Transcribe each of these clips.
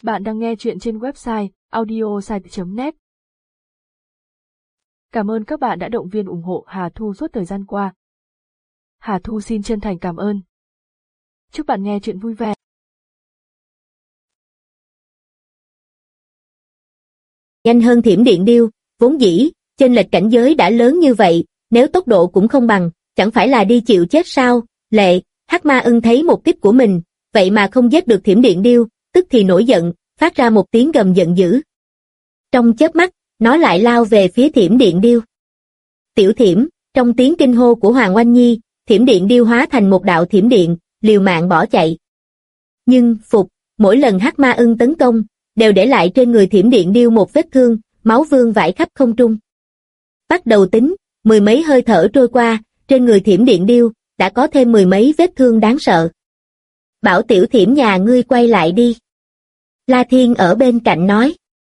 Bạn đang nghe chuyện trên website audiosite.net. Cảm ơn các bạn đã động viên ủng hộ Hà Thu suốt thời gian qua. Hà Thu xin chân thành cảm ơn. Chúc bạn nghe chuyện vui vẻ. Nhanh hơn thiểm điện điêu, vốn dĩ, chênh lệch cảnh giới đã lớn như vậy, nếu tốc độ cũng không bằng, chẳng phải là đi chịu chết sao? Lệ, Hắc Ma Ưng thấy một kích của mình, vậy mà không giết được thiểm điện điêu, tức thì nổi giận, phát ra một tiếng gầm giận dữ. Trong chớp mắt, nó lại lao về phía thiểm điện điêu. Tiểu thiểm, trong tiếng kinh hô của Hoàng Oanh Nhi, thiểm điện điêu hóa thành một đạo thiểm điện, liều mạng bỏ chạy. Nhưng, mỗi lần Hắc Ma Ưng tấn công, đều để lại trên người thiểm điện điêu một vết thương, máu vương vãi khắp không trung. Bắt đầu tính, mười mấy hơi thở trôi qua, trên người thiểm điện điêu, đã có thêm mười mấy vết thương đáng sợ. Bảo tiểu thiểm nhà ngươi quay lại đi. La Thiên ở bên cạnh nói.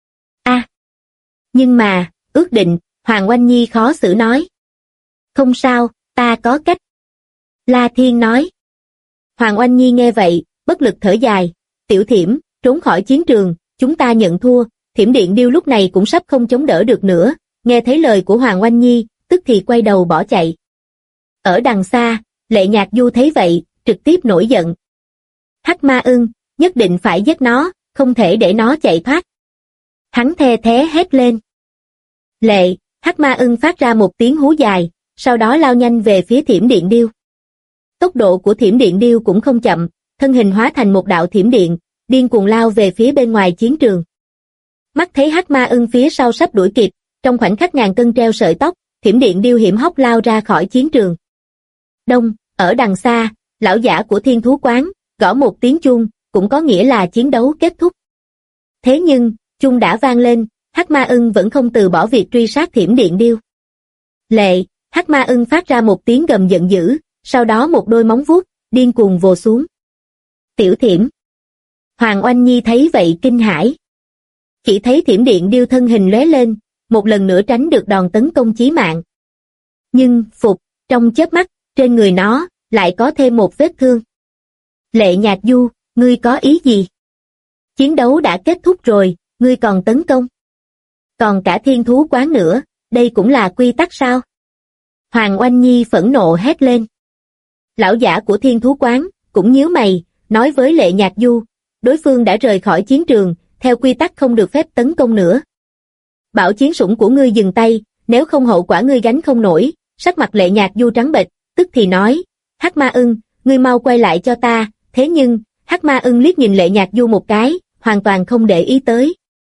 Nhưng mà, ước định, Hoàng Oanh Nhi khó xử nói. Không sao, ta có cách. La Thiên nói. Hoàng Oanh Nhi nghe vậy, bất lực thở dài. Tiểu thiểm, trốn khỏi chiến trường, chúng ta nhận thua. Thiểm điện điêu lúc này cũng sắp không chống đỡ được nữa, nghe thấy lời của Hoàng Oanh Nhi, tức thì quay đầu bỏ chạy. Ở đằng xa, Lệ Nhạc Du thấy vậy, trực tiếp nổi giận. Hắc Ma Ưng, nhất định phải giết nó, không thể để nó chạy thoát. Hắn the thé hét lên. Lệ, Hắc Ma Ưng phát ra một tiếng hú dài, sau đó lao nhanh về phía thiểm điện điêu. Tốc độ của thiểm điện điêu cũng không chậm, thân hình hóa thành một đạo thiểm điện, điên cuồng lao về phía bên ngoài chiến trường. Mắt thấy Hắc Ma Ưng phía sau sắp đuổi kịp, trong khoảnh khắc ngàn cân treo sợi tóc, thiểm điện điêu hiểm hóc lao ra khỏi chiến trường. Đông, ở đằng xa, lão giả của Thiên Thú Quán, gõ một tiếng chuông, cũng có nghĩa là chiến đấu kết thúc. Thế nhưng, chuông đã vang lên, Hắc Ma Ưng vẫn không từ bỏ việc truy sát thiểm điện điêu. Lệ, Hắc Ma Ưng phát ra một tiếng gầm giận dữ, sau đó một đôi móng vuốt, điên cuồng vồ xuống. Tiểu thiểm. Hoàng Oanh Nhi thấy vậy kinh hãi. Chỉ thấy thiểm điện điêu thân hình lóe lên, một lần nữa tránh được đòn tấn công chí mạng. Nhưng, trong chớp mắt, trên người nó, lại có thêm một vết thương. Lệ Nhạc Du, ngươi có ý gì? Chiến đấu đã kết thúc rồi, ngươi còn tấn công. Còn cả Thiên Thú Quán nữa, đây cũng là quy tắc sao? Hoàng Oanh Nhi phẫn nộ hét lên. Lão giả của Thiên Thú Quán, cũng nhíu mày, nói với Lệ Nhạc Du, đối phương đã rời khỏi chiến trường, theo quy tắc không được phép tấn công nữa. Bảo chiến sủng của ngươi dừng tay, nếu không hậu quả ngươi gánh không nổi. Sắc mặt Lệ Nhạc Du trắng bệch, tức thì nói, Hắc Ma Ưng, ngươi mau quay lại cho ta. Thế nhưng, Hắc Ma Ưng liếc nhìn Lệ Nhạc Du một cái, hoàn toàn không để ý tới.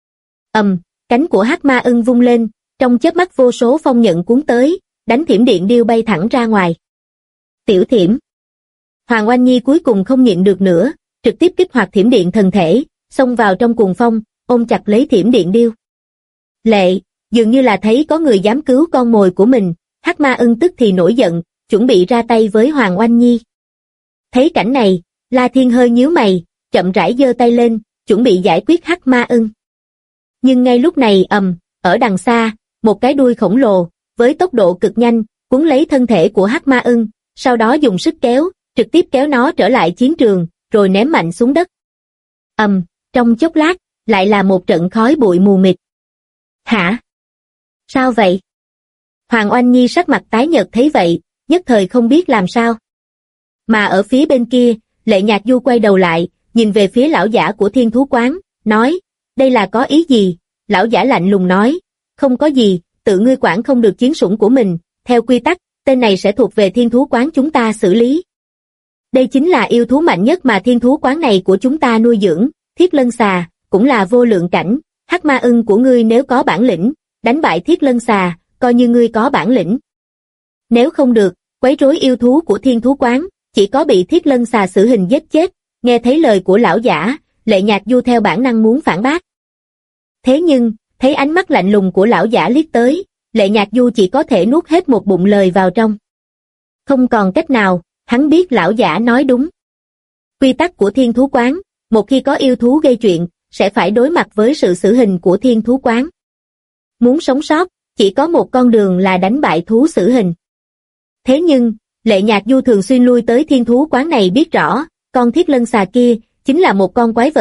Cánh của Hắc Ma Ưng vung lên, trong chớp mắt vô số phong nhận cuốn tới, đánh thiểm điện điêu bay thẳng ra ngoài. Tiểu thiểm. Hoàng Oanh Nhi cuối cùng không nhịn được nữa, trực tiếp kích hoạt thiểm điện thần thể, xông vào trong cuồng phong, ôm chặt lấy thiểm điện điêu. Lệ, dường như là thấy có người dám cứu con mồi của mình, Hắc Ma Ưng tức thì nổi giận, chuẩn bị ra tay với Hoàng Oanh Nhi. Thấy cảnh này, La Thiên hơi nhíu mày, chậm rãi giơ tay lên, chuẩn bị giải quyết Hắc Ma Ưng. Nhưng ngay lúc này ở đằng xa, một cái đuôi khổng lồ, với tốc độ cực nhanh, cuốn lấy thân thể của Hắc Ma Ưng, sau đó dùng sức kéo, trực tiếp kéo nó trở lại chiến trường, rồi ném mạnh xuống đất. Trong chốc lát, lại là một trận khói bụi mù mịt. Hả? Sao vậy? Hoàng Oanh Nhi sắc mặt tái nhợt thấy vậy, nhất thời không biết làm sao. Mà ở phía bên kia, Lệ Nhạc Du quay đầu lại, nhìn về phía lão giả của Thiên Thú Quán, nói, đây là có ý gì? Lão giả lạnh lùng nói, không có gì, tự ngươi quản không được chiến sủng của mình, theo quy tắc, tên này sẽ thuộc về Thiên Thú Quán chúng ta xử lý. Đây chính là yêu thú mạnh nhất mà Thiên Thú Quán này của chúng ta nuôi dưỡng, Thiết Lân Xà, cũng là vô lượng cảnh, Hắc Ma Ưng của ngươi nếu có bản lĩnh, đánh bại Thiết Lân Xà, coi như ngươi có bản lĩnh. Nếu không được, quấy rối yêu thú của Thiên Thú Quán, chỉ có bị Thiết Lân Xà xử hình giết chết. Nghe thấy lời của lão giả, Lệ Nhạc Du theo bản năng muốn phản bác. Thế nhưng, thấy ánh mắt lạnh lùng của lão giả liếc tới, Lệ Nhạc Du chỉ có thể nuốt hết một bụng lời vào trong. Không còn cách nào, hắn biết lão giả nói đúng. Quy tắc của Thiên Thú Quán, một khi có yêu thú gây chuyện, sẽ phải đối mặt với sự xử hình của Thiên Thú Quán. Muốn sống sót, chỉ có một con đường là đánh bại thú xử hình. Thế nhưng, Lệ Nhạc Du thường xuyên lui tới Thiên Thú Quán này biết rõ, con Thiết Lân Xà kia chính là một con quái vật,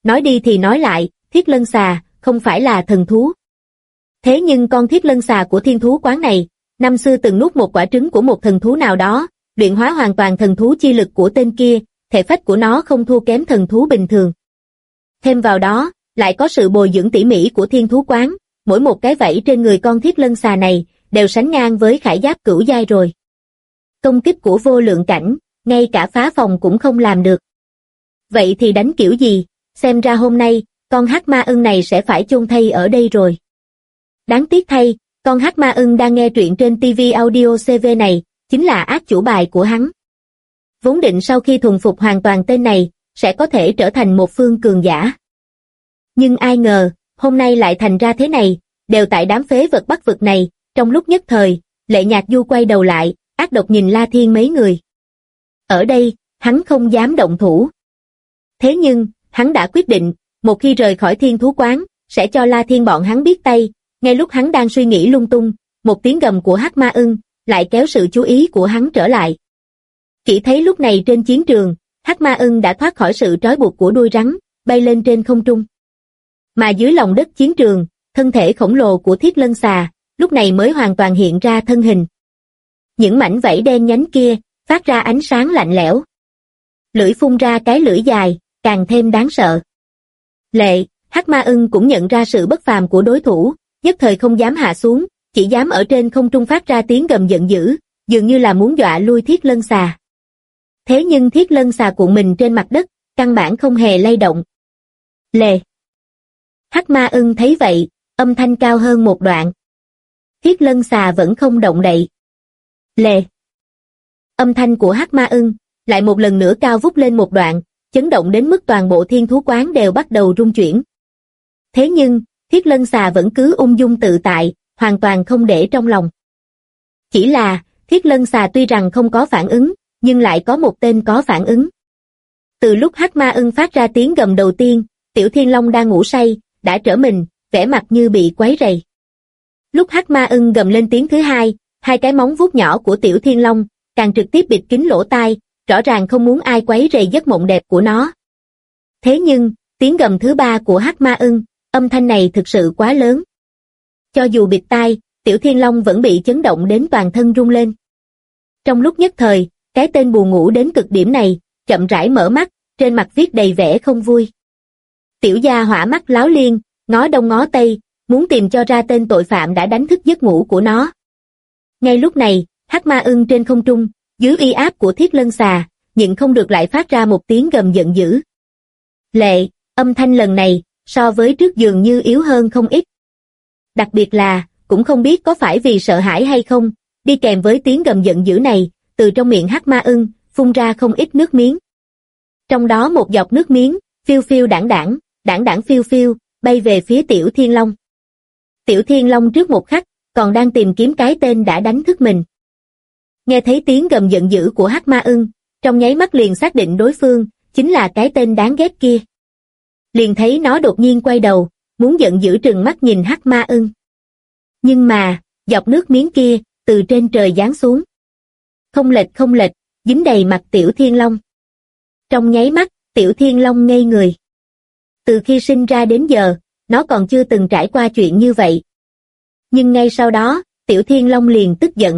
nói đi thì nói lại, Thiết Lân Xà không phải là thần thú. Thế nhưng con Thiết Lân Xà của thiên thú quán này, năm xưa từng nuốt một quả trứng của một thần thú nào đó, luyện hóa hoàn toàn thần thú chi lực của tên kia, thể phách của nó không thua kém thần thú bình thường. Thêm vào đó, lại có sự bồi dưỡng tỉ mỉ của thiên thú quán, mỗi một cái vảy trên người con Thiết Lân Xà này đều sánh ngang với khải giáp cửu giai rồi. Công kích của vô lượng cảnh, ngay cả phá phòng cũng không làm được. Vậy thì đánh kiểu gì? Xem ra hôm nay, con hắc ma ưng này sẽ phải chôn thây ở đây rồi. Đáng tiếc thay, con hắc ma ưng đang nghe truyện trên TV Audio CV này, chính là ác chủ bài của hắn. Vốn định sau khi thuần phục hoàn toàn tên này, sẽ có thể trở thành một phương cường giả. Nhưng ai ngờ, hôm nay lại thành ra thế này, đều tại đám phế vật Bắc vực này. Trong lúc nhất thời, Lệ Nhạc Du quay đầu lại, ác độc nhìn La Thiên mấy người. Ở đây, hắn không dám động thủ. Thế nhưng, hắn đã quyết định, một khi rời khỏi thiên thú quán, sẽ cho La Thiên bọn hắn biết tay. Ngay lúc hắn đang suy nghĩ lung tung, một tiếng gầm của hắc ma ưng lại kéo sự chú ý của hắn trở lại. Chỉ thấy lúc này trên chiến trường, hắc ma ưng đã thoát khỏi sự trói buộc của đuôi rắn, bay lên trên không trung. Mà dưới lòng đất chiến trường, thân thể khổng lồ của Thiết Lân Xà, lúc này mới hoàn toàn hiện ra thân hình. Những mảnh vảy đen nhánh kia, phát ra ánh sáng lạnh lẽo. Lưỡi phun ra cái lưỡi dài, càng thêm đáng sợ. Hắc ma ưng cũng nhận ra sự bất phàm của đối thủ, nhất thời không dám hạ xuống, chỉ dám ở trên không trung phát ra tiếng gầm giận dữ, dường như là muốn dọa lui Thiết Lân Xà. Thế nhưng Thiết Lân Xà cuộn mình trên mặt đất, căn bản không hề lay động. Hắc ma ưng thấy vậy, âm thanh cao hơn một đoạn. Thiết Lân Xà vẫn không động đậy. Âm thanh của hắc ma ưng lại một lần nữa cao vút lên một đoạn, chấn động đến mức toàn bộ thiên thú quán đều bắt đầu rung chuyển. Thế nhưng, Thiết Lân Xà vẫn cứ ung dung tự tại, hoàn toàn không để trong lòng. Chỉ là, Thiết Lân Xà tuy rằng không có phản ứng, nhưng lại có một tên có phản ứng. Từ lúc hắc ma ưng phát ra tiếng gầm đầu tiên, Tiểu Thiên Long đang ngủ say, đã trở mình, vẻ mặt như bị quấy rầy. Lúc hắc ma ưng gầm lên tiếng thứ hai, hai cái móng vuốt nhỏ của Tiểu Thiên Long càng trực tiếp bịt kín lỗ tai, rõ ràng không muốn ai quấy rầy giấc mộng đẹp của nó. Thế nhưng, tiếng gầm thứ ba của hắc ma ưng, âm thanh này thực sự quá lớn. Cho dù bịt tai, Tiểu Thiên Long vẫn bị chấn động đến toàn thân rung lên. Trong lúc nhất thời, cái tên buồn ngủ đến cực điểm này, chậm rãi mở mắt, trên mặt viết đầy vẻ không vui. Tiểu gia hỏa mắt láo liên, ngó đông ngó tây, muốn tìm cho ra tên tội phạm đã đánh thức giấc ngủ của nó. Ngay lúc này, hắc ma ưng trên không trung, dưới uy áp của Thiết Lân Xà, nhịn không được lại phát ra một tiếng gầm giận dữ. Âm thanh lần này, so với trước dường như yếu hơn không ít. Đặc biệt là, cũng không biết có phải vì sợ hãi hay không, đi kèm với tiếng gầm giận dữ này, từ trong miệng hắc ma ưng, phun ra không ít nước miếng. Trong đó một giọt nước miếng, phiêu phiêu đảng đảng phiêu phiêu, bay về phía Tiểu Thiên Long. Tiểu Thiên Long trước một khắc, còn đang tìm kiếm cái tên đã đánh thức mình. Nghe thấy tiếng gầm giận dữ của hắc ma ưng, trong nháy mắt liền xác định đối phương, chính là cái tên đáng ghét kia. Liền thấy nó đột nhiên quay đầu, muốn giận dữ trừng mắt nhìn hắc ma ưng. Nhưng mà, giọt nước miếng kia, từ trên trời giáng xuống. Không lệch, dính đầy mặt Tiểu Thiên Long. Trong nháy mắt, Tiểu Thiên Long ngây người. Từ khi sinh ra đến giờ, nó còn chưa từng trải qua chuyện như vậy. Nhưng ngay sau đó, Tiểu Thiên Long liền tức giận.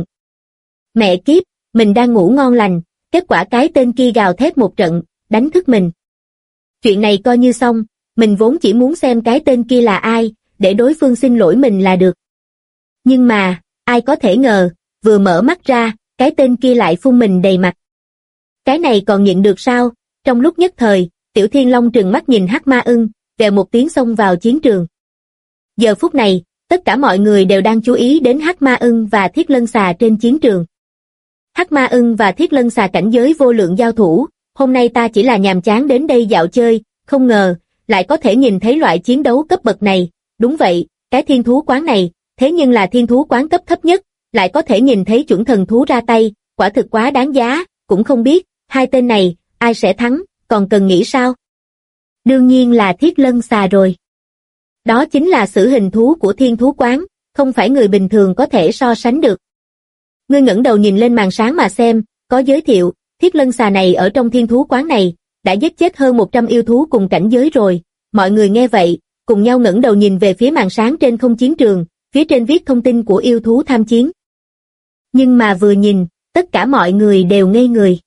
Mẹ kiếp, mình đang ngủ ngon lành, kết quả cái tên kia gào thét một trận, đánh thức mình. Chuyện này coi như xong, mình vốn chỉ muốn xem cái tên kia là ai, để đối phương xin lỗi mình là được. Nhưng mà, ai có thể ngờ, vừa mở mắt ra, cái tên kia lại phun mình đầy mặt. Cái này còn nhịn được sao? Trong lúc nhất thời, Tiểu Thiên Long trừng mắt nhìn hắc ma ưng, vèo một tiếng xông vào chiến trường. Giờ phút này, tất cả mọi người đều đang chú ý đến hắc ma ưng và Thiết Lân Xà trên chiến trường. Hắc ma ưng và Thiết Lân Xà cảnh giới vô lượng giao thủ, hôm nay ta chỉ là nhàm chán đến đây dạo chơi, không ngờ, lại có thể nhìn thấy loại chiến đấu cấp bậc này. Đúng vậy, cái thiên thú quán này, thế nhưng là thiên thú quán cấp thấp nhất, lại có thể nhìn thấy chuẩn thần thú ra tay, quả thực quá đáng giá, cũng không biết, hai tên này, ai sẽ thắng, còn cần nghĩ sao? Đương nhiên là Thiết Lân Xà rồi. Đó chính là sử hình thú của thiên thú quán, không phải người bình thường có thể so sánh được. Ngươi ngẩng đầu nhìn lên màn sáng mà xem, có giới thiệu, Thiết Lân Xà này ở trong thiên thú quán này, đã giết chết hơn 100 yêu thú cùng cảnh giới rồi, mọi người nghe vậy, cùng nhau ngẩng đầu nhìn về phía màn sáng trên không chiến trường, phía trên viết thông tin của yêu thú tham chiến. Nhưng mà vừa nhìn, tất cả mọi người đều ngây người.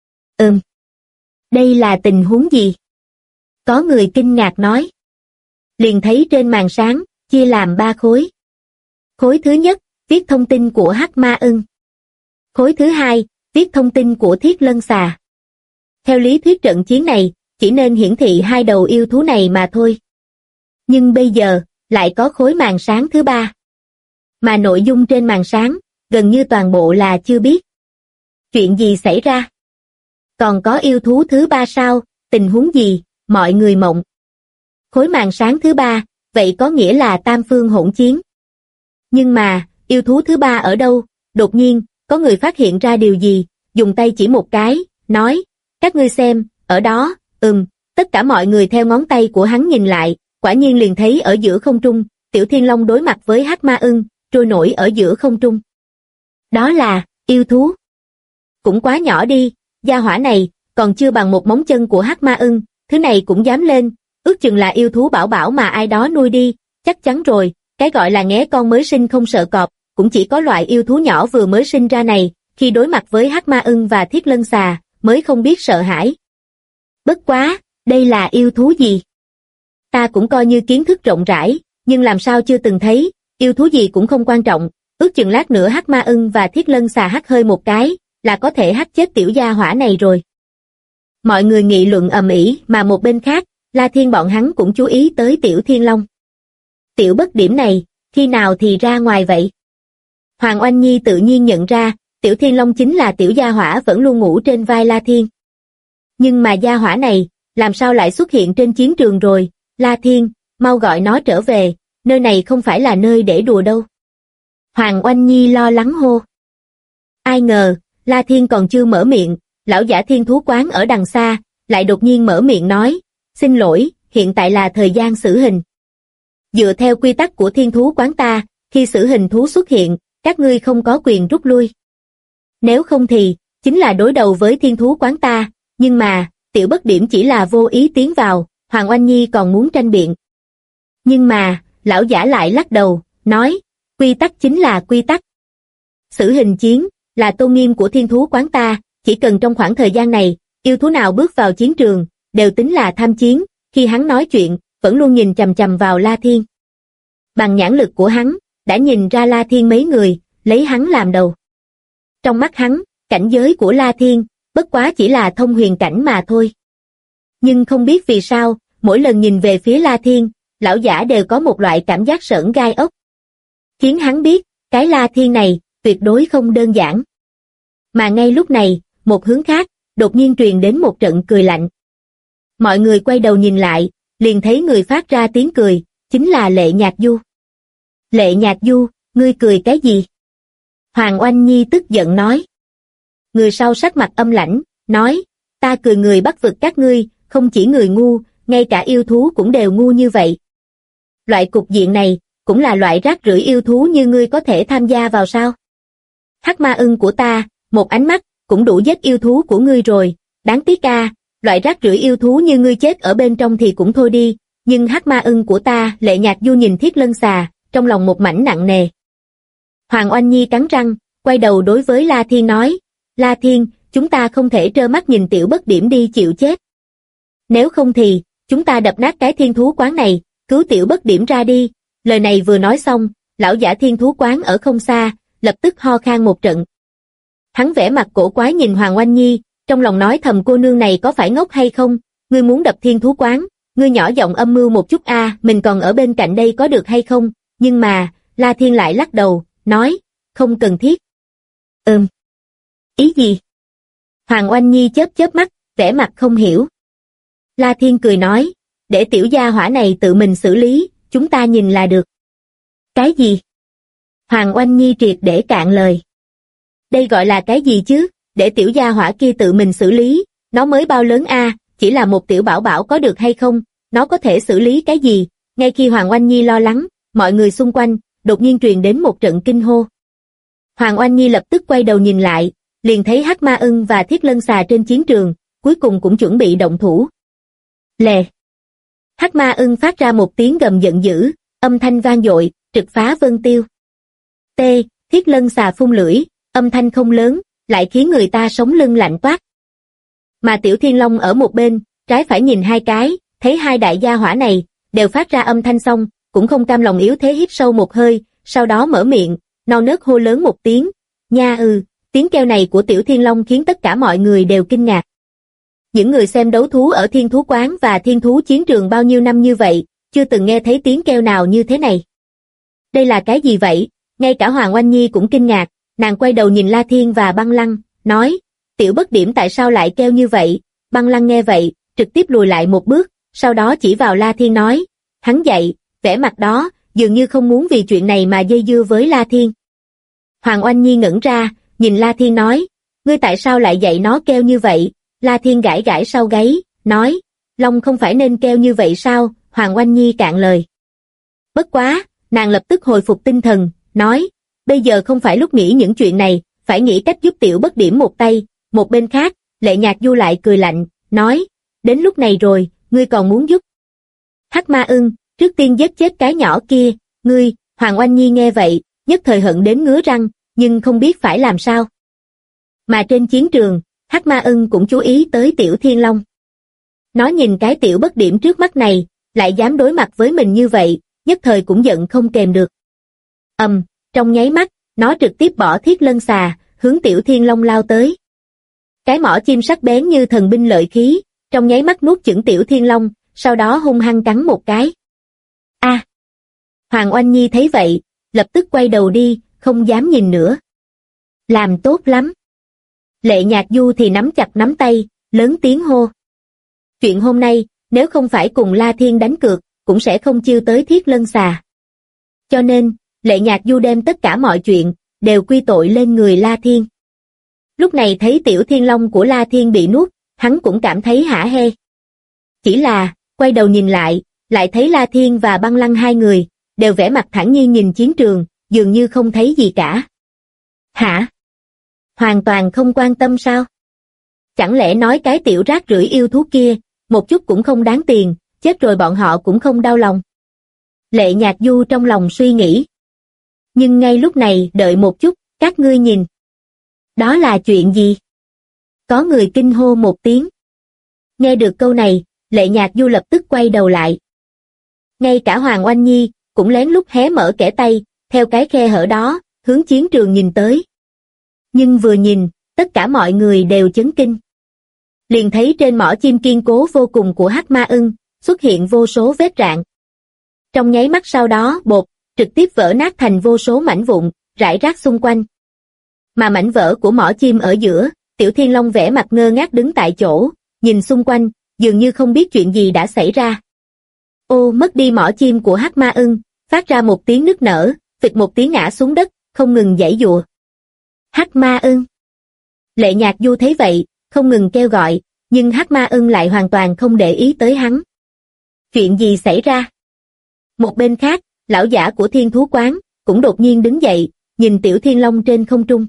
Đây là tình huống gì? Có người kinh ngạc nói. Liền thấy trên màn sáng, chia làm 3 khối. Khối thứ nhất, viết thông tin của Hắc Ma Ưng. Khối thứ hai, viết thông tin của Thiết Lân Xà. Theo lý thuyết trận chiến này, chỉ nên hiển thị 2 đầu yêu thú này mà thôi. Nhưng bây giờ, lại có khối màn sáng thứ 3. Mà nội dung trên màn sáng, gần như toàn bộ là chưa biết. Chuyện gì xảy ra? Còn có yêu thú thứ 3 sao? Tình huống gì? Mọi người mộng. Khối màn sáng thứ 3, vậy có nghĩa là tam phương hỗn chiến. Nhưng mà, yêu thú thứ 3 ở đâu? Đột nhiên, có người phát hiện ra điều gì, dùng tay chỉ một cái, nói, các ngươi xem, ở đó, tất cả mọi người theo ngón tay của hắn nhìn lại, quả nhiên liền thấy ở giữa không trung, Tiểu Thiên Long đối mặt với Hắc Ma Ưng, trôi nổi ở giữa không trung. Đó là, yêu thú. Cũng quá nhỏ đi, gia hỏa này, còn chưa bằng một móng chân của Hắc Ma Ưng, thứ này cũng dám lên, ước chừng là yêu thú bảo bảo mà ai đó nuôi đi, chắc chắn rồi, cái gọi là nghé con mới sinh không sợ cọp, cũng chỉ có loại yêu thú nhỏ vừa mới sinh ra này, khi đối mặt với Hắc Ma Ưng và Thiết Lân Xà, mới không biết sợ hãi. Bất quá, đây là yêu thú gì? Ta cũng coi như kiến thức rộng rãi, nhưng làm sao chưa từng thấy, yêu thú gì cũng không quan trọng, ước chừng lát nữa Hắc Ma Ưng và Thiết Lân Xà hắt hơi một cái, là có thể hắt chết tiểu gia hỏa này rồi. Mọi người nghị luận ầm ĩ, mà một bên khác, La Thiên bọn hắn cũng chú ý tới Tiểu Thiên Long. Tiểu Bất Điểm này, khi nào thì ra ngoài vậy? Hoàng Oanh Nhi tự nhiên nhận ra, Tiểu Thiên Long chính là tiểu gia hỏa vẫn luôn ngủ trên vai La Thiên. Nhưng mà gia hỏa này, làm sao lại xuất hiện trên chiến trường rồi? La Thiên, mau gọi nó trở về, nơi này không phải là nơi để đùa đâu. Hoàng Oanh Nhi lo lắng hô. Ai ngờ, La Thiên còn chưa mở miệng, lão giả Thiên Thú Quán ở đằng xa, lại đột nhiên mở miệng nói, xin lỗi, hiện tại là thời gian xử hình. Dựa theo quy tắc của Thiên Thú Quán ta, khi xử hình thú xuất hiện, các ngươi không có quyền rút lui. Nếu không thì, chính là đối đầu với Thiên Thú Quán ta, nhưng mà, Tiểu Bất Điểm chỉ là vô ý tiến vào, Hoàng Oanh Nhi còn muốn tranh biện. Nhưng mà, lão giả lại lắc đầu, nói, quy tắc chính là quy tắc. Xử hình chiến, là tôn nghiêm của Thiên Thú Quán ta, chỉ cần trong khoảng thời gian này, yêu thú nào bước vào chiến trường, đều tính là tham chiến, khi hắn nói chuyện, vẫn luôn nhìn chằm chằm vào La Thiên. Bằng nhãn lực của hắn, đã nhìn ra La Thiên mấy người, lấy hắn làm đầu. Trong mắt hắn, cảnh giới của La Thiên, bất quá chỉ là thông huyền cảnh mà thôi. Nhưng không biết vì sao, mỗi lần nhìn về phía La Thiên, lão giả đều có một loại cảm giác sởn gai ốc. Khiến hắn biết, cái La Thiên này, tuyệt đối không đơn giản. Mà ngay lúc này, một hướng khác, đột nhiên truyền đến một trận cười lạnh. Mọi người quay đầu nhìn lại, liền thấy người phát ra tiếng cười, chính là Lệ Nhạc Du. Lệ Nhạc Du, ngươi cười cái gì? Hoàng Oanh Nhi tức giận nói. Người sau sắc mặt âm lãnh, nói, ta cười người bắt vực các ngươi, không chỉ người ngu, ngay cả yêu thú cũng đều ngu như vậy. Loại cục diện này, cũng là loại rác rưởi yêu thú như ngươi có thể tham gia vào sao? Hắc Ma Ưng của ta, một ánh mắt, cũng đủ giết yêu thú của ngươi rồi, đáng tiếc a, loại rác rưởi yêu thú như ngươi chết ở bên trong thì cũng thôi đi, nhưng Hắc Ma Ưng của ta, Lệ Nhạc Du nhìn Thiết Lân Xà, trong lòng một mảnh nặng nề. Hoàng Oanh Nhi cắn răng, quay đầu đối với La Thiên nói, La Thiên, chúng ta không thể trơ mắt nhìn Tiểu Bất Điểm đi chịu chết. Nếu không thì, chúng ta đập nát cái Thiên Thú Quán này, cứu Tiểu Bất Điểm ra đi. Lời này vừa nói xong, lão giả Thiên Thú Quán ở không xa, lập tức ho khan một trận. Hắn vẻ mặt cổ quái nhìn Hoàng Oanh Nhi, trong lòng nói thầm cô nương này có phải ngốc hay không, ngươi muốn đập Thiên Thú Quán, ngươi nhỏ giọng âm mưu một chút a, mình còn ở bên cạnh đây có được hay không, nhưng mà, La Thiên lại lắc đầu, nói, không cần thiết. Ý gì? Hoàng Oanh Nhi chớp chớp mắt, vẻ mặt không hiểu. La Thiên cười nói, để tiểu gia hỏa này tự mình xử lý, chúng ta nhìn là được. Cái gì? Hoàng Oanh Nhi triệt để cạn lời. Đây gọi là cái gì chứ, để tiểu gia hỏa kia tự mình xử lý, nó mới bao lớn a, chỉ là một tiểu bảo bảo có được hay không, nó có thể xử lý cái gì? Ngay khi Hoàng Oanh Nhi lo lắng, mọi người xung quanh, đột nhiên truyền đến một trận kinh hô. Hoàng Oanh Nhi lập tức quay đầu nhìn lại, liền thấy Hắc Ma Ưng và Thiết Lân Xà trên chiến trường, cuối cùng cũng chuẩn bị động thủ. Lệ! Hắc Ma Ưng phát ra một tiếng gầm giận dữ, âm thanh vang dội, trực phá vân tiêu. T. Thiết lân xà phun lưỡi, âm thanh không lớn, lại khiến người ta sống lưng lạnh toát. Mà Tiểu Thiên Long ở một bên, trái phải nhìn hai cái, thấy hai đại gia hỏa này, đều phát ra âm thanh xong, cũng không cam lòng yếu thế hít sâu một hơi, sau đó mở miệng, non nớt hô lớn một tiếng, nha tiếng kêu này của Tiểu Thiên Long khiến tất cả mọi người đều kinh ngạc. Những người xem đấu thú ở Thiên Thú Quán và Thiên Thú Chiến Trường bao nhiêu năm như vậy, chưa từng nghe thấy tiếng kêu nào như thế này. Đây là cái gì vậy? Ngay cả Hoàng Oanh Nhi cũng kinh ngạc, nàng quay đầu nhìn La Thiên và Băng Lăng, nói, Tiểu Bất Điểm tại sao lại kêu như vậy? Băng Lăng nghe vậy, trực tiếp lùi lại một bước, sau đó chỉ vào La Thiên nói, hắn dậy, vẻ mặt đó, dường như không muốn vì chuyện này mà dây dưa với La Thiên. Hoàng Oanh Nhi ngẩn ra, nhìn La Thiên nói, ngươi tại sao lại dạy nó kêu như vậy? La Thiên gãi gãi sau gáy, nói, Long không phải nên kêu như vậy sao? Hoàng Oanh Nhi cạn lời. Bất quá, nàng lập tức hồi phục tinh thần, nói, bây giờ không phải lúc nghĩ những chuyện này, phải nghĩ cách giúp Tiểu Bất Điểm một tay. Một bên khác, Lệ Nhạc Du lại cười lạnh, nói, đến lúc này rồi, ngươi còn muốn giúp? Hắc Ma Ưng, trước tiên giết chết cái nhỏ kia, ngươi. Hoàng Oanh Nhi nghe vậy, nhất thời hận đến ngứa răng, nhưng không biết phải làm sao. Mà trên chiến trường, Hắc Ma Ưng cũng chú ý tới Tiểu Thiên Long. Nó nhìn cái Tiểu Bất Điểm trước mắt này, lại dám đối mặt với mình như vậy, nhất thời cũng giận không kềm được. Trong nháy mắt, nó trực tiếp bỏ thiết lân xà, hướng Tiểu Thiên Long lao tới. Cái mỏ chim sắc bén như thần binh lợi khí, trong nháy mắt nuốt chửng Tiểu Thiên Long, sau đó hung hăng cắn một cái. Hoàng Oanh Nhi thấy vậy, lập tức quay đầu đi, không dám nhìn nữa. Làm tốt lắm. Lệ Nhạc Du thì nắm chặt nắm tay, lớn tiếng hô. Chuyện hôm nay, nếu không phải cùng La Thiên đánh cược, cũng sẽ không chiêu tới thiết lân xà. Cho nên, Lệ Nhạc Du đem tất cả mọi chuyện, đều quy tội lên người La Thiên. Lúc này thấy Tiểu Thiên Long của La Thiên bị nuốt, hắn cũng cảm thấy hả hê. Chỉ là, quay đầu nhìn lại thấy La Thiên và Băng Lăng hai người, đều vẻ mặt thản nhiên nhìn chiến trường, dường như không thấy gì cả. Hả? Hoàn toàn không quan tâm sao? Chẳng lẽ nói cái tiểu rác rưởi yêu thú kia, một chút cũng không đáng tiền, chết rồi bọn họ cũng không đau lòng. Lệ Nhạc Du trong lòng suy nghĩ. Nhưng ngay lúc này đợi một chút, các ngươi nhìn. Đó là chuyện gì? Có người kinh hô một tiếng. Nghe được câu này, Lệ Nhạc Du lập tức quay đầu lại. Ngay cả Hoàng Oanh Nhi cũng lén lút hé mở kẽ tay, theo cái khe hở đó, hướng chiến trường nhìn tới. Nhưng vừa nhìn, tất cả mọi người đều chấn kinh. Liền thấy trên mỏ chim kiên cố vô cùng của Hắc Ma Ưng, xuất hiện vô số vết rạn. Trong nháy mắt sau đó, bột, trực tiếp vỡ nát thành vô số mảnh vụn, rải rác xung quanh. Mà mảnh vỡ của mỏ chim ở giữa, Tiểu Thiên Long vẻ mặt ngơ ngác đứng tại chỗ, nhìn xung quanh, dường như không biết chuyện gì đã xảy ra. Ô, mất đi mỏ chim của Hắc Ma Ưng, phát ra một tiếng nức nở, phịch một tiếng ngã xuống đất, không ngừng giãy giụa. Hắc Ma Ưng. Lệ Nhạc Du thấy vậy, không ngừng kêu gọi, nhưng Hắc Ma Ưng lại hoàn toàn không để ý tới hắn. Chuyện gì xảy ra? Một bên khác, lão giả của Thiên Thú Quán cũng đột nhiên đứng dậy, nhìn Tiểu Thiên Long trên không trung.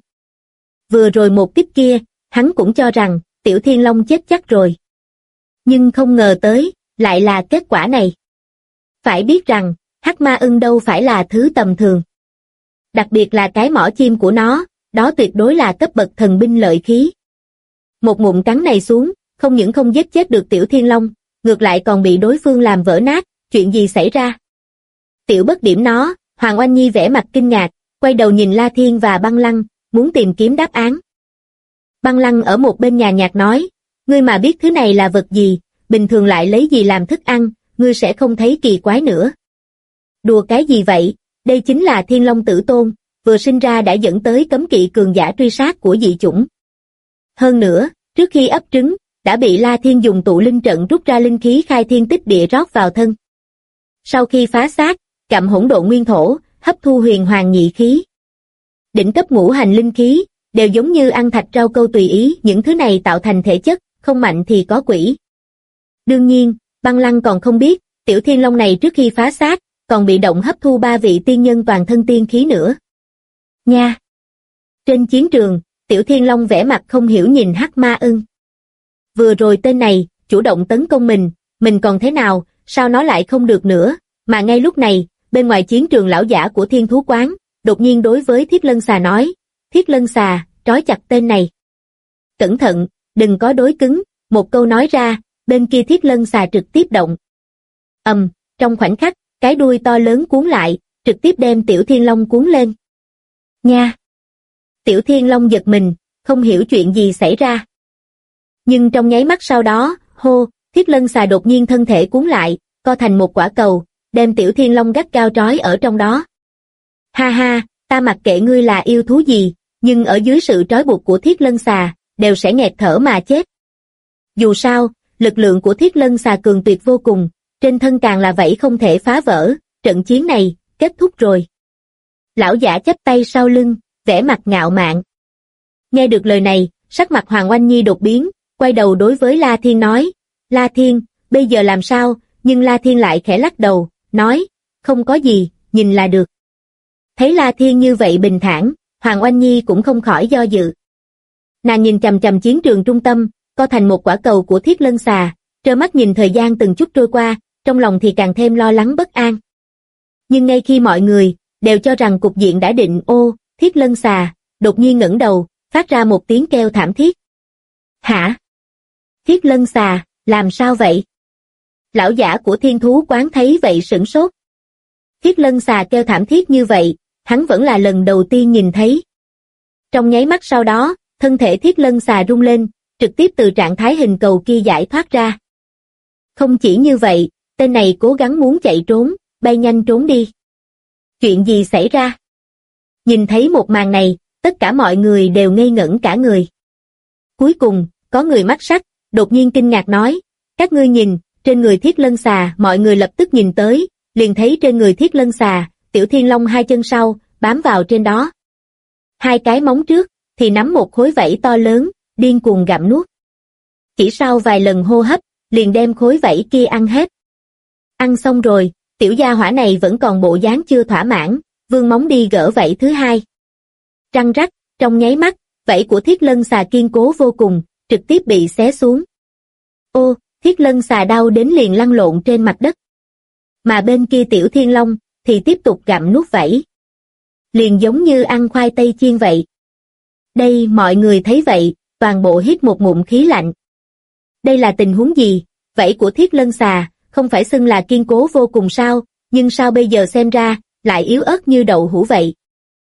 Vừa rồi một kích kia, hắn cũng cho rằng Tiểu Thiên Long chết chắc rồi. Nhưng không ngờ tới, lại là kết quả này. Phải biết rằng, Hắc Ma Ưng đâu phải là thứ tầm thường. Đặc biệt là cái mỏ chim của nó, đó tuyệt đối là cấp bậc thần binh lợi khí. Một ngụm cắn này xuống, không những không giết chết được Tiểu Thiên Long, ngược lại còn bị đối phương làm vỡ nát, chuyện gì xảy ra? Tiểu Bất Điểm nó, Hoàng Oanh Nhi vẻ mặt kinh ngạc, quay đầu nhìn La Thiên và Băng Lăng, muốn tìm kiếm đáp án. Băng Lăng ở một bên nhà nhạc nói, ngươi mà biết thứ này là vật gì, bình thường lại lấy gì làm thức ăn, ngươi sẽ không thấy kỳ quái nữa. Đùa cái gì vậy, đây chính là Thiên Long Tử Tôn, vừa sinh ra đã dẫn tới cấm kỵ cường giả truy sát của dị chủng. Hơn nữa, trước khi ấp trứng, đã bị La Thiên dùng tụ linh trận rút ra linh khí khai thiên tích địa rót vào thân. Sau khi phá xác, cặm hỗn độn nguyên thổ, hấp thu huyền hoàng nhị khí. Đỉnh cấp ngũ hành linh khí, đều giống như ăn thạch rau câu tùy ý, những thứ này tạo thành thể chất, không mạnh thì có quỷ. Đương nhiên, Băng Lăng còn không biết, Tiểu Thiên Long này trước khi phá xác, còn bị động hấp thu 3 vị tiên nhân toàn thân tiên khí nữa. Nha! Trên chiến trường, Tiểu Thiên Long vẻ mặt không hiểu nhìn Hắc Ma Ưng. Vừa rồi tên này, chủ động tấn công mình còn thế nào, sao nó lại không được nữa, mà ngay lúc này, bên ngoài chiến trường lão giả của Thiên Thú Quán, đột nhiên đối với Thiết Lân Xà nói, Thiết Lân Xà, trói chặt tên này. Cẩn thận, đừng có đối cứng, một câu nói ra, bên kia Thiết Lân Xà trực tiếp động. Trong khoảnh khắc, cái đuôi to lớn cuốn lại, trực tiếp đem Tiểu Thiên Long cuốn lên. Nha! Tiểu Thiên Long giật mình, không hiểu chuyện gì xảy ra. Nhưng trong nháy mắt sau đó, Thiết Lân Xà đột nhiên thân thể cuốn lại, co thành một quả cầu, đem Tiểu Thiên Long gắt gao trói ở trong đó. Ha ha, ta mặc kệ ngươi là yêu thú gì, nhưng ở dưới sự trói buộc của Thiết Lân Xà, đều sẽ nghẹt thở mà chết. Dù sao, lực lượng của Thiết Lân Xà cường tuyệt vô cùng, trên thân càng là vậy không thể phá vỡ, trận chiến này, kết thúc rồi. Lão giả chắp tay sau lưng, vẻ mặt ngạo mạn. Nghe được lời này, sắc mặt Hoàng Oanh Nhi đột biến, quay đầu đối với La Thiên nói, La Thiên, bây giờ làm sao, nhưng La Thiên lại khẽ lắc đầu, nói, không có gì, nhìn là được. Thấy La Thiên như vậy bình thản, Hoàng Oanh Nhi cũng không khỏi do dự. Nàng nhìn chằm chằm chiến trường trung tâm, co thành một quả cầu của Thiết Lân Xà, trơ mắt nhìn thời gian từng chút trôi qua, trong lòng thì càng thêm lo lắng bất an. Nhưng ngay khi mọi người đều cho rằng cục diện đã định, Thiết Lân Xà đột nhiên ngẩng đầu, phát ra một tiếng kêu thảm thiết. Hả? Thiết Lân Xà, làm sao vậy? Lão giả của Thiên Thú Quán thấy vậy sửng sốt. Thiết Lân Xà kêu thảm thiết như vậy, hắn vẫn là lần đầu tiên nhìn thấy. Trong nháy mắt sau đó, thân thể Thiết Lân Xà rung lên, trực tiếp từ trạng thái hình cầu kia giải thoát ra. Không chỉ như vậy, tên này cố gắng muốn chạy trốn, bay nhanh trốn đi. Chuyện gì xảy ra? Nhìn thấy một màn này, tất cả mọi người đều ngây ngẩn cả người. Cuối cùng, có người mắt sắc, đột nhiên kinh ngạc nói, các ngươi nhìn, trên người Thiết Lân Xà, mọi người lập tức nhìn tới, liền thấy trên người Thiết Lân Xà, Tiểu Thiên Long hai chân sau, bám vào trên đó. Hai cái móng trước, thì nắm một khối vảy to lớn, điên cuồng gặm nuốt. Chỉ sau vài lần hô hấp, liền đem khối vảy kia ăn hết. Ăn xong rồi, tiểu gia hỏa này vẫn còn bộ dáng chưa thỏa mãn, vươn móng đi gỡ vảy thứ hai. Răng rắc, trong nháy mắt, vảy của Thiết Lân Xà kiên cố vô cùng, trực tiếp bị xé xuống. Thiết Lân Xà đau đến liền lăn lộn trên mặt đất. Mà bên kia Tiểu Thiên Long, thì tiếp tục gặm nuốt vảy. Liền giống như ăn khoai tây chiên vậy. Đây mọi người thấy vậy, toàn bộ hít một ngụm khí lạnh. Đây là tình huống gì? Vảy của Thiết Lân Xà, không phải xưng là kiên cố vô cùng sao, nhưng sao bây giờ xem ra, lại yếu ớt như đậu hũ vậy.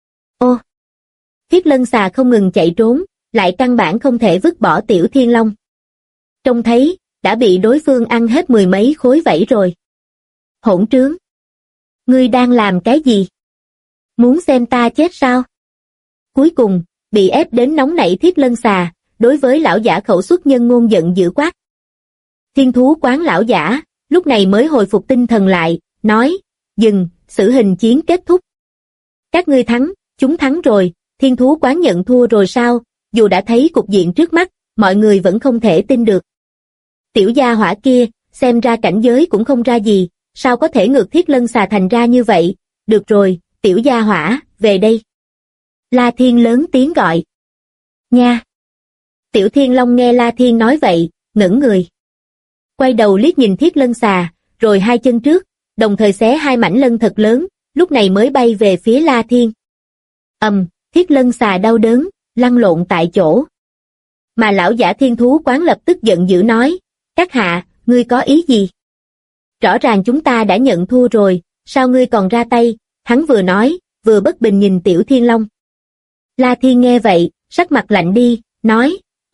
Thiết Lân Xà không ngừng chạy trốn, lại căn bản không thể vứt bỏ Tiểu Thiên Long. Trông thấy, đã bị đối phương ăn hết mười mấy khối vảy rồi. Hỗn trướng! Ngươi đang làm cái gì? Muốn xem ta chết sao? Cuối cùng, bị ép đến nóng nảy Thiết Lân Xà, đối với lão giả khẩu xuất nhân ngôn giận dữ quát. Thiên Thú Quán lão giả, lúc này mới hồi phục tinh thần lại, nói, dừng, xử hình chiến kết thúc. Các ngươi thắng, chúng thắng rồi, Thiên Thú Quán nhận thua rồi sao? Dù đã thấy cục diện trước mắt, mọi người vẫn không thể tin được. Tiểu gia hỏa kia, xem ra cảnh giới cũng không ra gì, sao có thể ngược Thiết Lân Xà thành ra như vậy? Được rồi, tiểu gia hỏa, về đây. La Thiên lớn tiếng gọi. Nha! Tiểu Thiên Long nghe La Thiên nói vậy, ngẩn người. Quay đầu liếc nhìn Thiết Lân Xà, rồi hai chân trước, đồng thời xé hai mảnh lân thật lớn, lúc này mới bay về phía La Thiên. Thiết Lân Xà đau đớn, lăn lộn tại chỗ. Mà lão giả Thiên Thú Quán lập tức giận dữ nói, các hạ, ngươi có ý gì? Rõ ràng chúng ta đã nhận thua rồi, sao ngươi còn ra tay? Hắn vừa nói, vừa bất bình nhìn Tiểu Thiên Long. La Thiên nghe vậy, sắc mặt lạnh đi, nói,